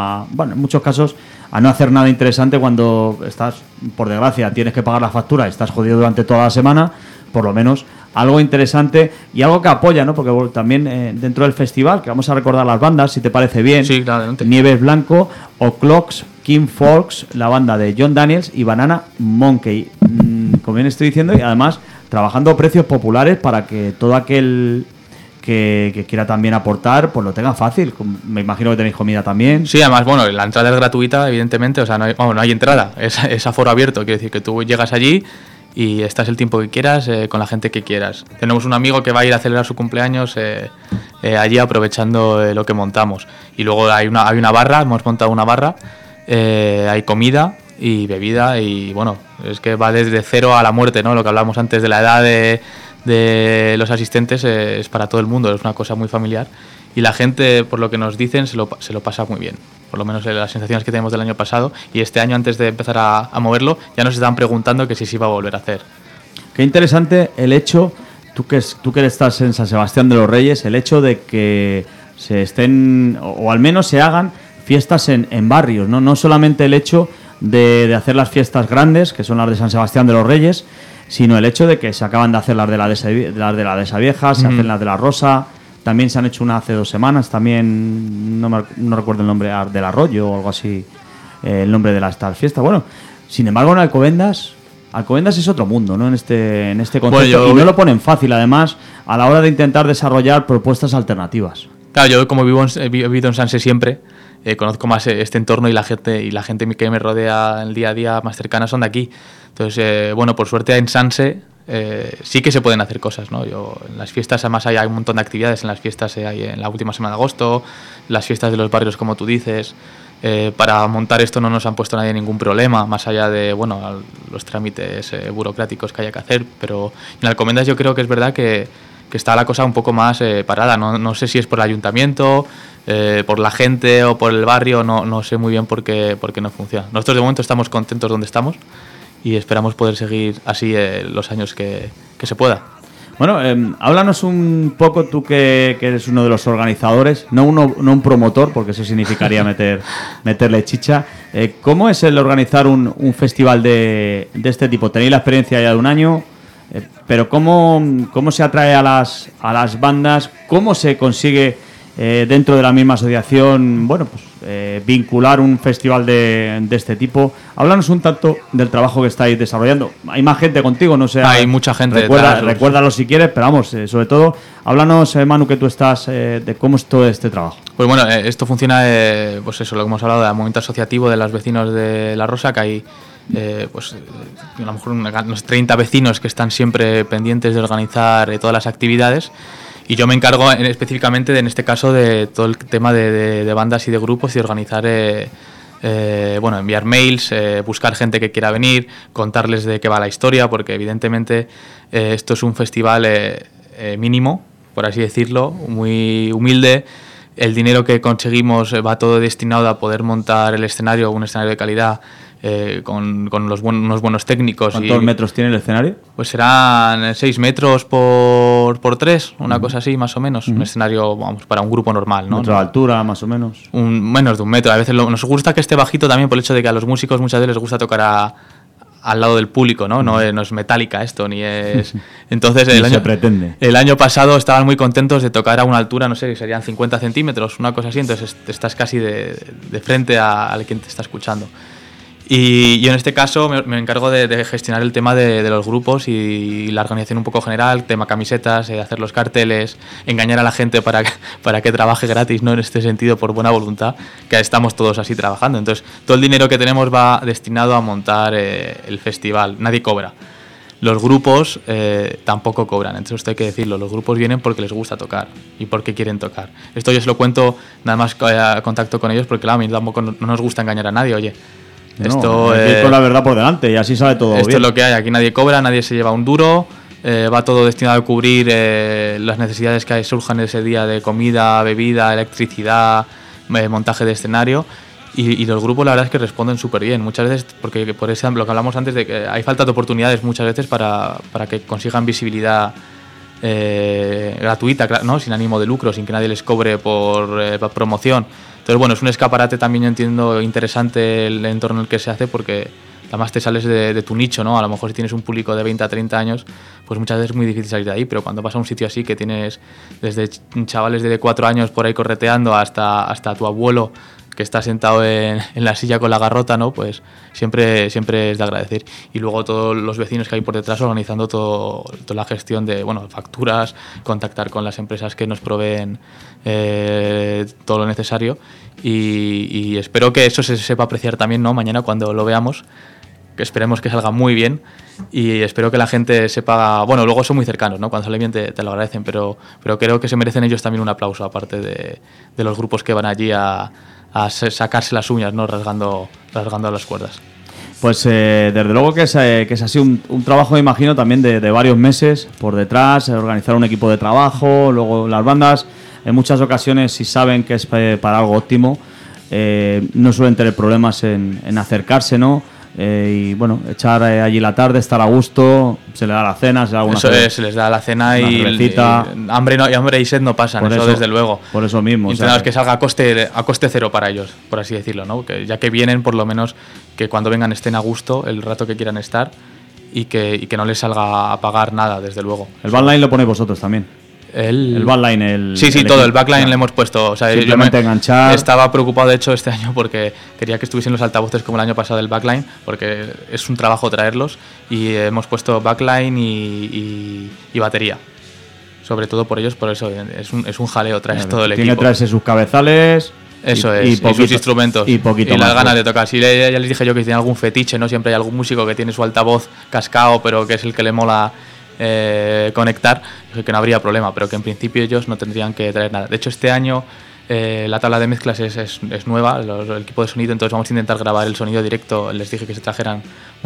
en muchos casos a no hacer nada interesante cuando estás, por desgracia, tienes que pagar la factura y estás jodido durante toda la semana. Por lo menos algo interesante y algo que apoya, ¿no? Porque también dentro del festival, que vamos a recordar las bandas, si te parece bien. Sí, claro. Nieves Blanco, O'Clocks, King Folks, la banda de John Daniels y Banana Monkey. Como bien estoy diciendo, y además trabajando precios populares para que todo aquel que quiera también aportar, pues lo tenga fácil. Me imagino que tenéis comida también. Sí, además, bueno, la entrada es gratuita, evidentemente, o sea, no hay entrada, es aforo abierto, quiere decir que tú llegas allí y estás el tiempo que quieras, con la gente que quieras. Tenemos un amigo que va a ir a celebrar su cumpleaños allí, aprovechando lo que montamos. Y luego hay una barra, hemos montado una barra, hay comida y bebida, y bueno, es que va desde cero a la muerte, ¿no? Lo que hablábamos antes de la edad de los asistentes, es para todo el mundo, es una cosa muy familiar. Y la gente, por lo que nos dicen, se lo pasa muy bien. Por lo menos las sensaciones que tenemos del año pasado, y este año, antes de empezar a moverlo, ya nos estaban preguntando que si se iba a volver a hacer. Qué interesante el hecho, tú que estás en San Sebastián de los Reyes, el hecho de que se estén, o al menos se hagan fiestas en barrios, no solamente el hecho de hacer las fiestas grandes, que son las de San Sebastián de los Reyes, sino el hecho de que se acaban de hacer las de la Dehesa Vieja, se hacen las de la Rosa. También se han hecho una hace 2 semanas, también no recuerdo el nombre, del Arroyo o algo así, el nombre de tal fiesta. Bueno, sin embargo, en Alcobendas es otro mundo, ¿no? En este contexto, y no lo ponen fácil, además, a la hora de intentar desarrollar propuestas alternativas. Claro, yo como he vivido en Sanse siempre, conozco más este entorno, y la gente que me rodea el día a día más cercana son de aquí. Entonces, bueno, por suerte en Sanse sí que se pueden hacer cosas, ¿no? En las fiestas, además, hay un montón de actividades. En las fiestas hay en la última semana de agosto, las fiestas de los barrios, como tú dices. Para montar esto no nos han puesto nadie ningún problema, más allá de los trámites burocráticos que haya que hacer. Pero en Alcobendas yo creo que es verdad que está la cosa un poco más parada. No sé si es por el ayuntamiento, por la gente o por el barrio, no sé muy bien por qué no funciona. Nosotros de momento estamos contentos donde estamos y esperamos poder seguir así los años que se pueda. Bueno, háblanos un poco, tú que eres uno de los organizadores, no un promotor, porque eso significaría meterle chicha. ¿Cómo es el organizar un festival de este tipo? Tenéis la experiencia ya de un año, pero ¿cómo se atrae a las bandas? ¿Cómo se consigue dentro de la misma asociación, bueno, pues vincular un festival de este tipo? Háblanos un tanto del trabajo que estáis desarrollando. Hay más gente contigo, no sé. Hay mucha gente. Recuérdalo si quieres, pero vamos, sobre todo, háblanos, Manu, que tú estás, de cómo es todo este trabajo. Pues bueno, esto funciona, pues eso, lo que hemos hablado del movimiento asociativo de los vecinos de La Rosa, que hay pues a lo mejor unos 30 vecinos que están siempre pendientes de organizar todas las actividades. Y yo me encargo específicamente, en este caso, de todo el tema de bandas y de grupos y de organizar, bueno, enviar mails, buscar gente que quiera venir, contarles de qué va la historia, porque evidentemente esto es un festival mínimo, por así decirlo, muy humilde. El dinero que conseguimos va todo destinado a poder montar el escenario, un escenario de calidad, con unos buenos técnicos. ¿Cuántos metros tiene el escenario? Pues serán 6 metros por 3, una cosa así, más o menos. Un escenario, vamos, para un grupo normal, ¿no? ¿Metro de altura, más o menos? Menos de 1 metro. A veces nos gusta que esté bajito también por el hecho de que a los músicos muchas veces les gusta tocar al lado del público, ¿no? No es Metallica esto, ni es... Entonces el año pasado estaban muy contentos de tocar a una altura, no sé, serían 50 centímetros, una cosa así, entonces estás casi de frente a quien te está escuchando. Y yo en este caso me encargo de gestionar el tema de los grupos y la organización un poco general, tema camisetas, hacer los carteles, engañar a la gente para que trabaje gratis, ¿no? En este sentido, por buena voluntad, que estamos todos así trabajando. Entonces, todo el dinero que tenemos va destinado a montar el festival, nadie cobra. Los grupos tampoco cobran, entonces esto hay que decirlo, los grupos vienen porque les gusta tocar y porque quieren tocar. Esto yo se lo cuento nada más a contacto con ellos, porque claro, a mí tampoco no nos gusta engañar a nadie, oye. Esto hay que ir con la verdad por delante y así sale todo esto bien. Es lo que hay, aquí nadie cobra, nadie se lleva un duro, va todo destinado a cubrir las necesidades que surjan ese día de comida, bebida, electricidad, montaje de escenario, y los grupos la verdad es que responden súper bien, muchas veces, porque por ejemplo lo que hablamos antes de que hay falta de oportunidades muchas veces para que consigan visibilidad gratuita, ¿no? Sin ánimo de lucro, sin que nadie les cobre por promoción. Entonces, bueno, es un escaparate también, yo entiendo, interesante el entorno en el que se hace, porque además te sales de tu nicho, ¿no? A lo mejor si tienes un público de 20 a 30 años, pues muchas veces es muy difícil salir de ahí, pero cuando vas a un sitio así que tienes desde chavales de 4 años por ahí correteando hasta tu abuelo que está sentado en la silla con la garrota, ¿no? Pues siempre es de agradecer. Y luego todos los vecinos que hay por detrás organizando toda la gestión de, bueno, facturas, contactar con las empresas que nos proveen todo lo necesario, y espero que eso se sepa apreciar también, ¿no? Mañana cuando lo veamos, que esperemos que salga muy bien, y espero que la gente sepa, bueno, luego son muy cercanos, ¿no? Cuando sale bien te lo agradecen, pero creo que se merecen ellos también un aplauso, aparte de los grupos que van allí a sacarse las uñas, ¿no? rasgando las cuerdas. Pues desde luego que es así un trabajo, me imagino, también de varios meses por detrás, organizar un equipo de trabajo, luego las bandas, en muchas ocasiones, si saben que es para algo óptimo, no suelen tener problemas en acercarse, ¿no? Y bueno, echar allí la tarde, estar a gusto, se le da la cena, se les da la cena y hambre y sed no pasan, eso desde luego. Por eso mismo. Intentamos que salga a coste cero para ellos, por así decirlo, ¿no? Que ya que vienen, por lo menos que cuando vengan estén a gusto el rato que quieran estar, y que no les salga a pagar nada, desde luego. El backline lo ponéis vosotros también. El backline, sí, todo, el backline le hemos puesto. O sea, simplemente enganchar. Estaba preocupado, de hecho, este año porque quería que estuviesen los altavoces como el año pasado del backline, porque es un trabajo traerlos, y hemos puesto backline y batería. Sobre todo por ellos, por eso es un jaleo traer todo el equipo. Tiene que traerse sus cabezales. Eso y sus instrumentos y las ganas de tocar. Ya les dije yo que tienen algún fetiche, ¿no? Siempre hay algún músico que tiene su altavoz cascado, pero que es el que le mola conectar, que no habría problema, pero que en principio ellos no tendrían que traer nada. De hecho, este año la tabla de mezclas es nueva, el equipo de sonido, entonces vamos a intentar grabar el sonido directo. Les dije que se trajeran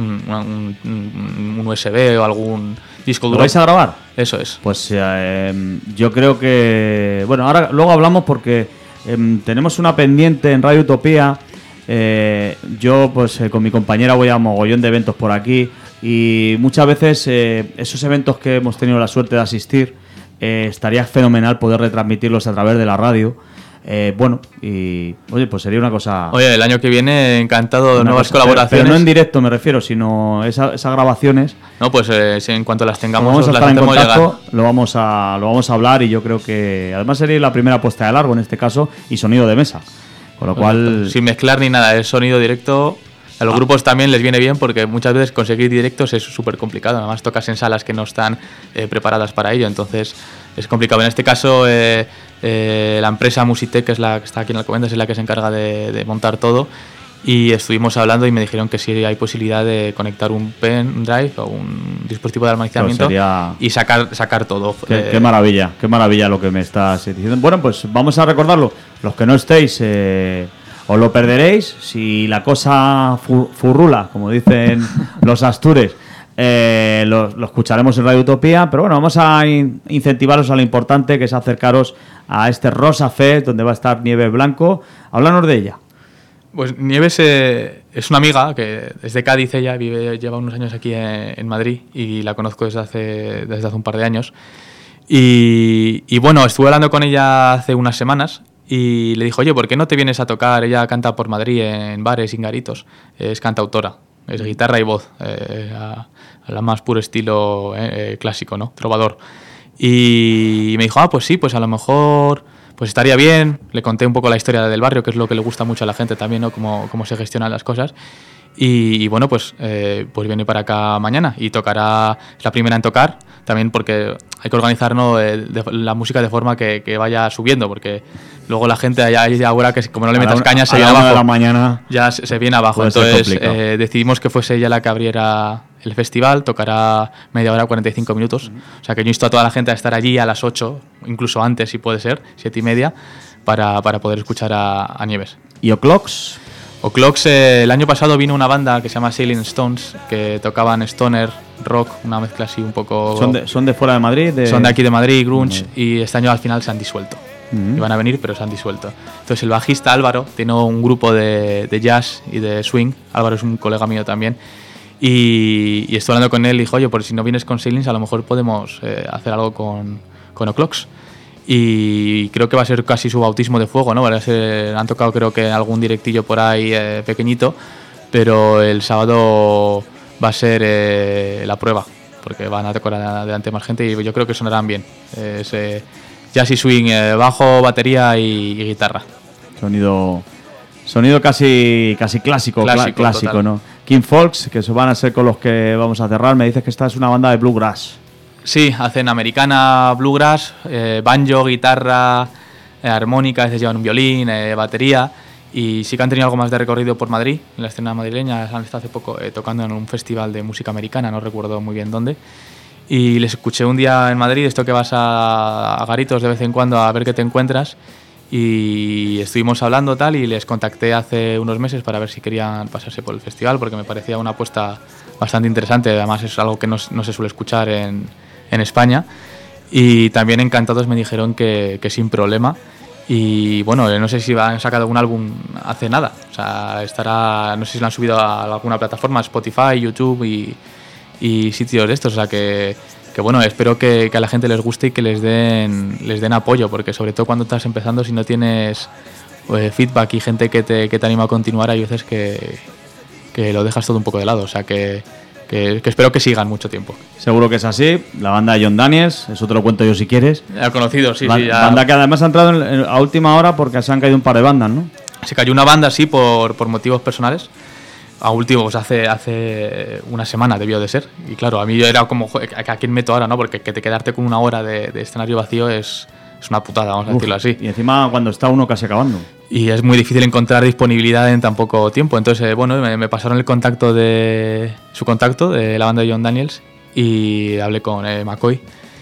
un USB o algún disco duro. ¿Lo vais a grabar? Eso es. Pues yo creo que... Bueno, ahora luego hablamos porque tenemos una pendiente en Radio Utopía. Yo pues con mi compañera voy a mogollón de eventos por aquí. Y muchas veces esos eventos que hemos tenido la suerte de asistir, estaría fenomenal poder retransmitirlos a través de la radio. Bueno, y oye, pues sería una cosa... Oye, el año que viene encantado de nuevas colaboraciones. Pero no en directo me refiero, sino esas grabaciones. No, pues en cuanto las tengamos, vamos a las estar en hacemos contacto, llegar. lo vamos a hablar, y yo creo que además sería la primera puesta de largo en este caso, y sonido de mesa. Con lo cual... Sin mezclar ni nada, es sonido directo. A los grupos también les viene bien porque muchas veces conseguir directos es súper complicado. Además tocas en salas que no están preparadas para ello, entonces es complicado. En este caso la empresa Musitec, que es la que está aquí en Alcobendas, es la que se encarga de montar todo, y estuvimos hablando y me dijeron que sí hay posibilidad de conectar un pendrive o un dispositivo de almacenamiento y sacar todo. Qué maravilla lo que me estás diciendo. Bueno, pues vamos a recordarlo. Los que no estéis... os lo perderéis si la cosa furrula, como dicen los astures. Lo escucharemos en Radio Utopía, pero bueno, vamos a incentivaros a lo importante, que es acercaros a este Rosa Fest, donde va a estar Nieves Blanco. Háblanos de ella. Pues Nieves es una amiga que es de Cádiz, ella lleva unos años aquí en Madrid y la conozco desde hace un par de años. Y bueno, estuve hablando con ella hace unas semanas. Y le dijo, oye, ¿por qué no te vienes a tocar? Ella canta por Madrid en bares y en garitos. Es cantautora, es guitarra y voz, a la más puro estilo clásico, ¿no? Trovador. Y me dijo, pues sí, pues a lo mejor pues estaría bien. Le conté un poco la historia del barrio, que es lo que le gusta mucho a la gente también, ¿no? Cómo se gestionan las cosas. Y bueno, pues viene para acá mañana y tocará, es la primera en tocar, también porque hay que organizarnos la música de forma que vaya subiendo, porque luego la gente allá ahora, que como no le metas caña, se viene abajo. De la mañana ya se viene abajo. Entonces decidimos que fuese ella la que abriera el festival, tocará media hora, 45 minutos. O sea que yo insto a toda la gente a estar allí a las 8, incluso antes si puede ser, 7:30, para poder escuchar a Nieves. ¿Y O'Clocks? O'Clocks, el año pasado vino una banda que se llama Sailing Stones, que tocaban stoner, rock, una mezcla así un poco... ¿Son de fuera de Madrid? Son de aquí de Madrid, grunge, y este año al final se han disuelto. Iban a venir, pero se han disuelto. Entonces el bajista Álvaro tiene un grupo de jazz y de swing. Álvaro es un colega mío también. Y estoy hablando con él y dijo, oye, por si no vienes con Sailings, a lo mejor podemos hacer algo con O'Clocks. Y creo que va a ser casi su bautismo de fuego, ¿no? Han tocado creo que algún directillo por ahí pequeñito, pero el sábado va a ser la prueba, porque van a tocar delante más gente y yo creo que sonarán bien. Jazz y swing, bajo, batería y guitarra. Sonido casi clásico, ¿no? King Folks, que van a ser con los que vamos a cerrar. Me dices que esta es una banda de bluegrass. Sí, hacen americana, bluegrass, banjo, guitarra, armónica, a veces llevan un violín, batería, y sí que han tenido algo más de recorrido por Madrid, en la escena madrileña. Han estado hace poco tocando en un festival de música americana, no recuerdo muy bien dónde, y les escuché un día en Madrid, esto que vas a garitos de vez en cuando a ver qué te encuentras, y estuvimos hablando tal, y les contacté hace unos meses para ver si querían pasarse por el festival, porque me parecía una apuesta bastante interesante. Además es algo que no se suele escuchar en España, y también encantados me dijeron que sin problema. Y bueno, no sé si han sacado un álbum hace nada, o sea, no sé si lo han subido a alguna plataforma, Spotify, YouTube y sitios de estos, o sea que bueno, espero que a la gente les guste y que les den apoyo, porque sobre todo cuando estás empezando, si no tienes feedback y gente que te anima a continuar, hay veces que lo dejas todo un poco de lado, o sea que espero que sigan mucho tiempo. Seguro que es así. La banda de John Daniels, eso te lo cuento yo si quieres. He conocido, sí. Banda que además ha entrado a última hora porque se han caído un par de bandas, ¿no? Se cayó una banda, sí, por motivos personales. A último, pues hace una semana debió de ser. Y claro, a mí yo era como, ¿a quién meto ahora, no? Porque quedarte con una hora de escenario vacío es una putada, vamos a decirlo así. Y encima cuando está uno casi acabando. Y es muy difícil encontrar disponibilidad en tan poco tiempo. Entonces, bueno, me pasaron su contacto de la banda de John Daniels, y hablé con McCoy.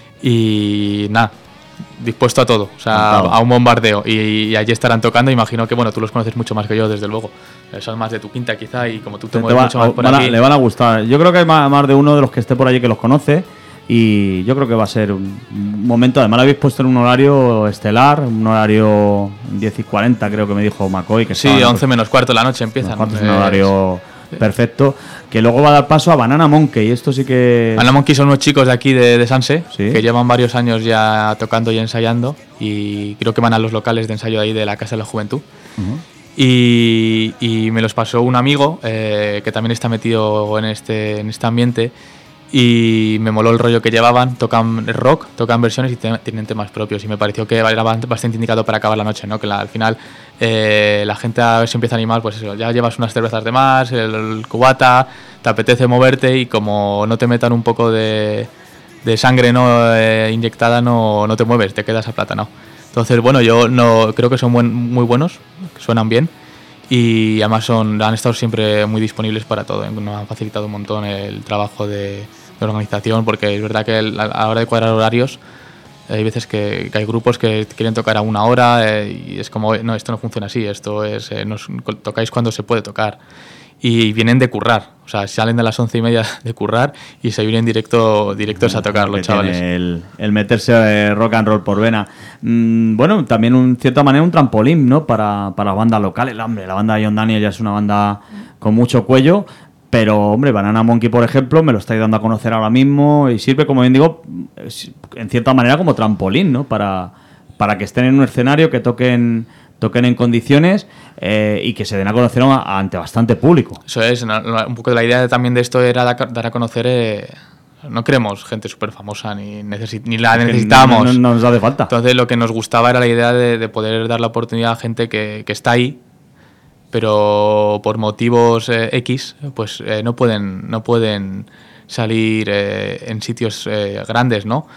Y nada, dispuesto a todo, o sea, a un bombardeo. Y allí estarán tocando. Imagino que, bueno, tú los conoces mucho más que yo, desde luego. Son más de tu quinta quizá, y como tú te mueves mucho más por aquí. Le van a gustar. Yo creo que hay más de uno de los que esté por allí que los conoce. Y yo creo que va a ser un momento. Además, lo habéis puesto en un horario estelar, un horario 10:40, creo que me dijo McCoy. Que sí, 11 menos cuarto de la noche empiezan. Es un horario Perfecto. Que luego va a dar paso a Banana Monkey. Esto sí que... Banana Monkey son unos chicos de aquí de Sanse, ¿Sí? que llevan varios años ya tocando y ensayando, y creo que van a los locales de ensayo ahí de la Casa de la Juventud. Uh-huh. Y me los pasó un amigo que también está metido en este ambiente, y me moló el rollo que llevaban. Tocan rock, tocan versiones y tienen temas propios, y me pareció que era bastante indicado para acabar la noche, ¿no? Que al final la gente a ver si empieza a animar, pues eso, ya llevas unas cervezas de más, el cubata, te apetece moverte, y como no te metan un poco de sangre inyectada, no te mueves, te quedas aplatanado. Entonces, bueno, yo no creo que son muy buenos, suenan bien, y además han estado siempre muy disponibles para todo. Nos han facilitado un montón el trabajo de organización, porque es verdad que a la hora de cuadrar horarios hay veces que hay grupos que quieren tocar a una hora, y es como, no, esto no funciona así, esto es, tocáis cuando se puede tocar. Y vienen de currar, o sea, salen de las 11:30 de currar y se vienen directos a tocar los chavales. El meterse rock and roll por vena. Bueno, también en cierta manera un trampolín, ¿no? Para las bandas locales. Hombre, la banda de John Daniel ya es una banda con mucho cuello, pero, hombre, Banana Monkey, por ejemplo, me lo estáis dando a conocer ahora mismo, y sirve, como bien digo, en cierta manera como trampolín, ¿no? Para que estén en un escenario, que toquen en condiciones, y que se den a conocer ante bastante público. Eso es, un poco de la idea también de esto era dar a conocer, no queremos gente súper famosa, ni la necesitamos. No nos hace falta. Entonces lo que nos gustaba era la idea de poder dar la oportunidad a gente que está ahí, pero por motivos X, pues no pueden salir en sitios grandes, ¿no?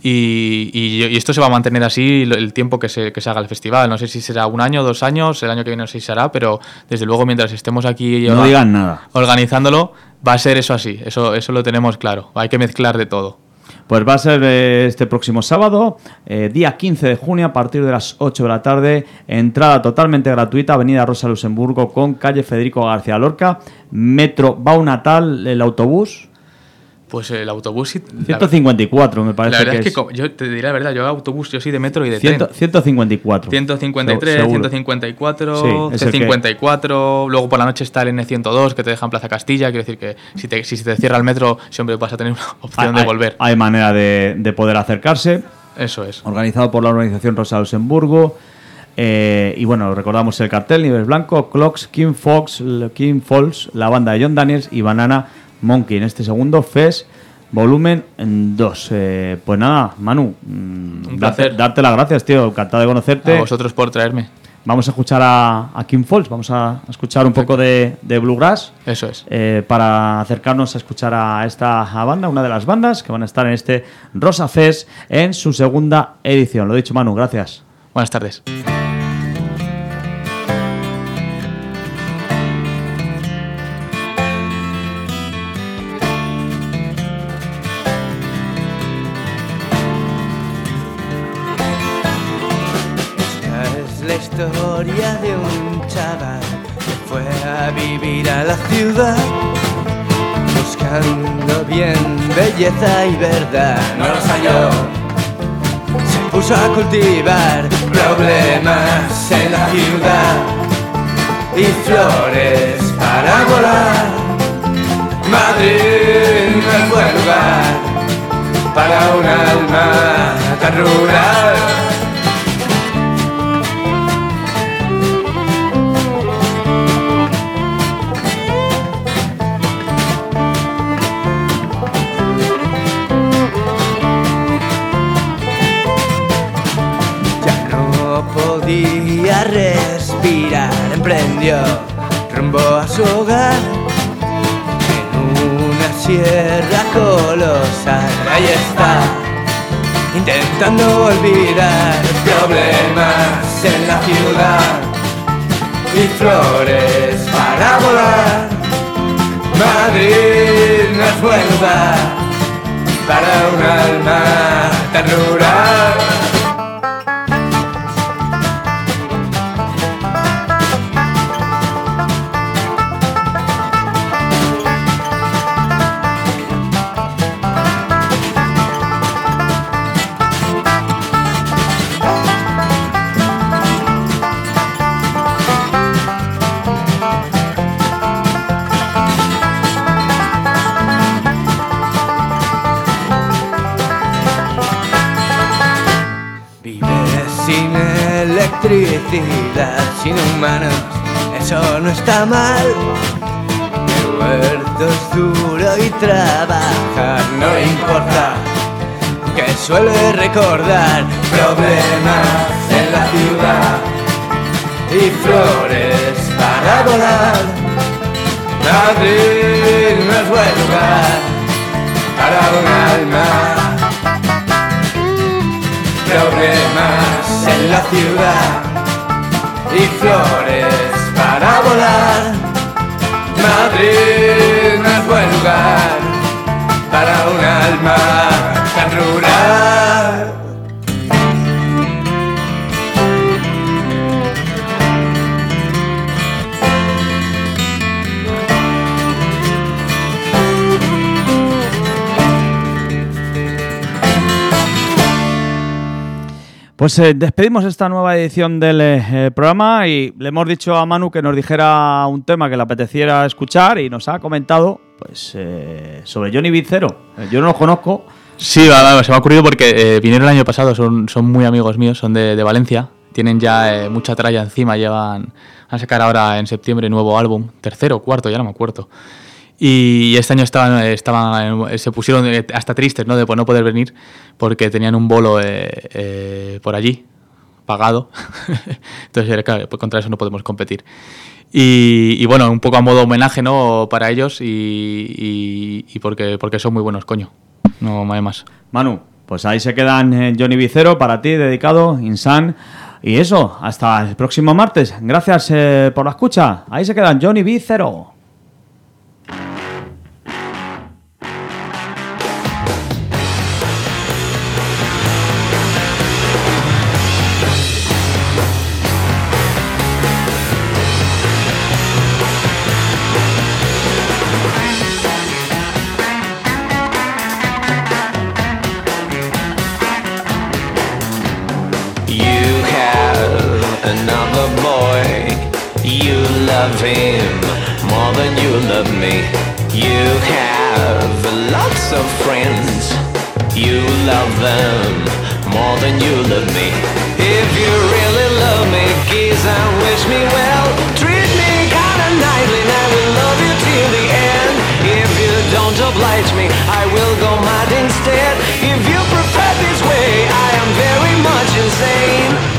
Y esto se va a mantener así el tiempo que se haga el festival. No sé si será 1 año, 2 años, el año que viene no sé si será, pero desde luego mientras estemos aquí no digan nada, organizándolo, va a ser eso así, eso lo tenemos claro. Hay que mezclar de todo. Pues va a ser este próximo sábado, día 15 de junio, a partir de las 8 de la tarde. Entrada totalmente gratuita, Avenida Rosa Luxemburgo con calle Federico García Lorca. Metro Baunatal, el autobús. Pues el autobús... 154, me parece. La verdad que es que yo te diré la verdad, yo soy de metro y de tren. 154. 153, seguro. 154, Sí, C54, luego por la noche está el N102 que te deja en Plaza Castilla. Quiero decir que si te cierra el metro, siempre vas a tener una opción de volver. Hay manera de poder acercarse. Eso es. Organizado por la organización Rosa Luxemburgo. Y bueno, recordamos el cartel: Nieves Blanco, Clocks, King Falls, la banda de John Daniels y Banana Monkey en este segundo Fest volumen 2. Pues nada, Manu, un placer. Darte las gracias, tío, encantado de conocerte. A vosotros por traerme. Vamos a escuchar a King Falls, vamos a escuchar un poco de Bluegrass. Eso es. Para acercarnos a escuchar a esta banda, una de las bandas que van a estar en este Rosa Fest en su segunda edición. Lo dicho, Manu, gracias. Buenas tardes. La historia de un chaval que fue a vivir a la ciudad buscando bien belleza y verdad. No lo halló, se puso a cultivar problemas en la ciudad y flores para volar. Madrid no es buen lugar para un alma tan rural. Podía respirar, emprendió rumbo a su hogar en una sierra colosal. Ahí está, intentando olvidar problemas en la ciudad y flores para volar. Madrid no es buen lugar para un alma tan rural. Vives sin electricidad, sin humanos, eso no está mal. El huerto es duro y trabajar no importa, que suele recordar problemas en la ciudad y flores para volar. Madrid no es buen lugar para un alma. Problemas en la ciudad y flores para volar. Madrid no es buen lugar para un alma tan rural. Pues despedimos esta nueva edición del programa y le hemos dicho a Manu que nos dijera un tema que le apeteciera escuchar y nos ha comentado pues sobre Johnny Vicero. Yo no los conozco. Sí, se me ha ocurrido porque vinieron el año pasado, son muy amigos míos, son de Valencia, tienen ya mucha tralla encima, van a sacar ahora en septiembre nuevo álbum, tercero o cuarto, ya no me acuerdo. Y este año se pusieron hasta tristes, ¿no? De no poder venir porque tenían un bolo por allí, pagado. Entonces, claro, contra eso no podemos competir. Y bueno, un poco a modo homenaje, ¿no? Para ellos y porque son muy buenos, coño. No hay más. Manu, pues ahí se quedan Johnny Vicero, para ti, dedicado, Insan. Y eso, hasta el próximo martes. Gracias por la escucha. Ahí se quedan Johnny Vicero. Love him more than you love me. You have lots of friends. You love them more than you love me. If you really love me, kiss and wish me well. Treat me kinda nicely and I will love you till the end. If you don't oblige me, I will go mad instead. If you prefer this way, I am very much insane.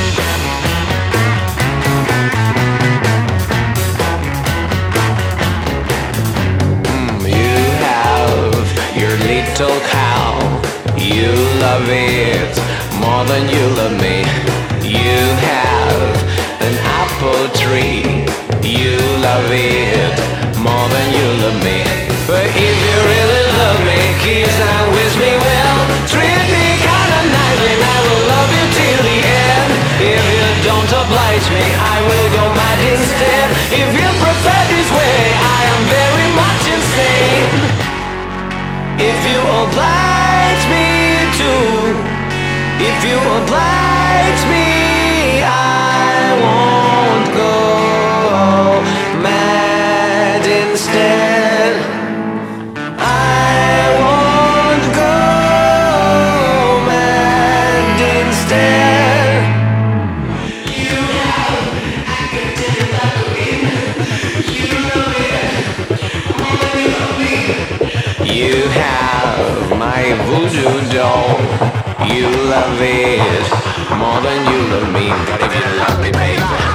Little cow, you love it more than you love me. You have an apple tree, you love it more than you love me. But if you really love me, kiss and wish me well. Treat me kinda nicely and I will love you till the end. If you don't oblige me, I will go mad instead. If you prefer this way, I am very much insane. If you oblige me to, if you oblige me, I won't go mad instead. I won't go mad instead. You have acted like you know it, more than you know me. You have my voodoo doll. You love it more than you love me. But if you love me, baby,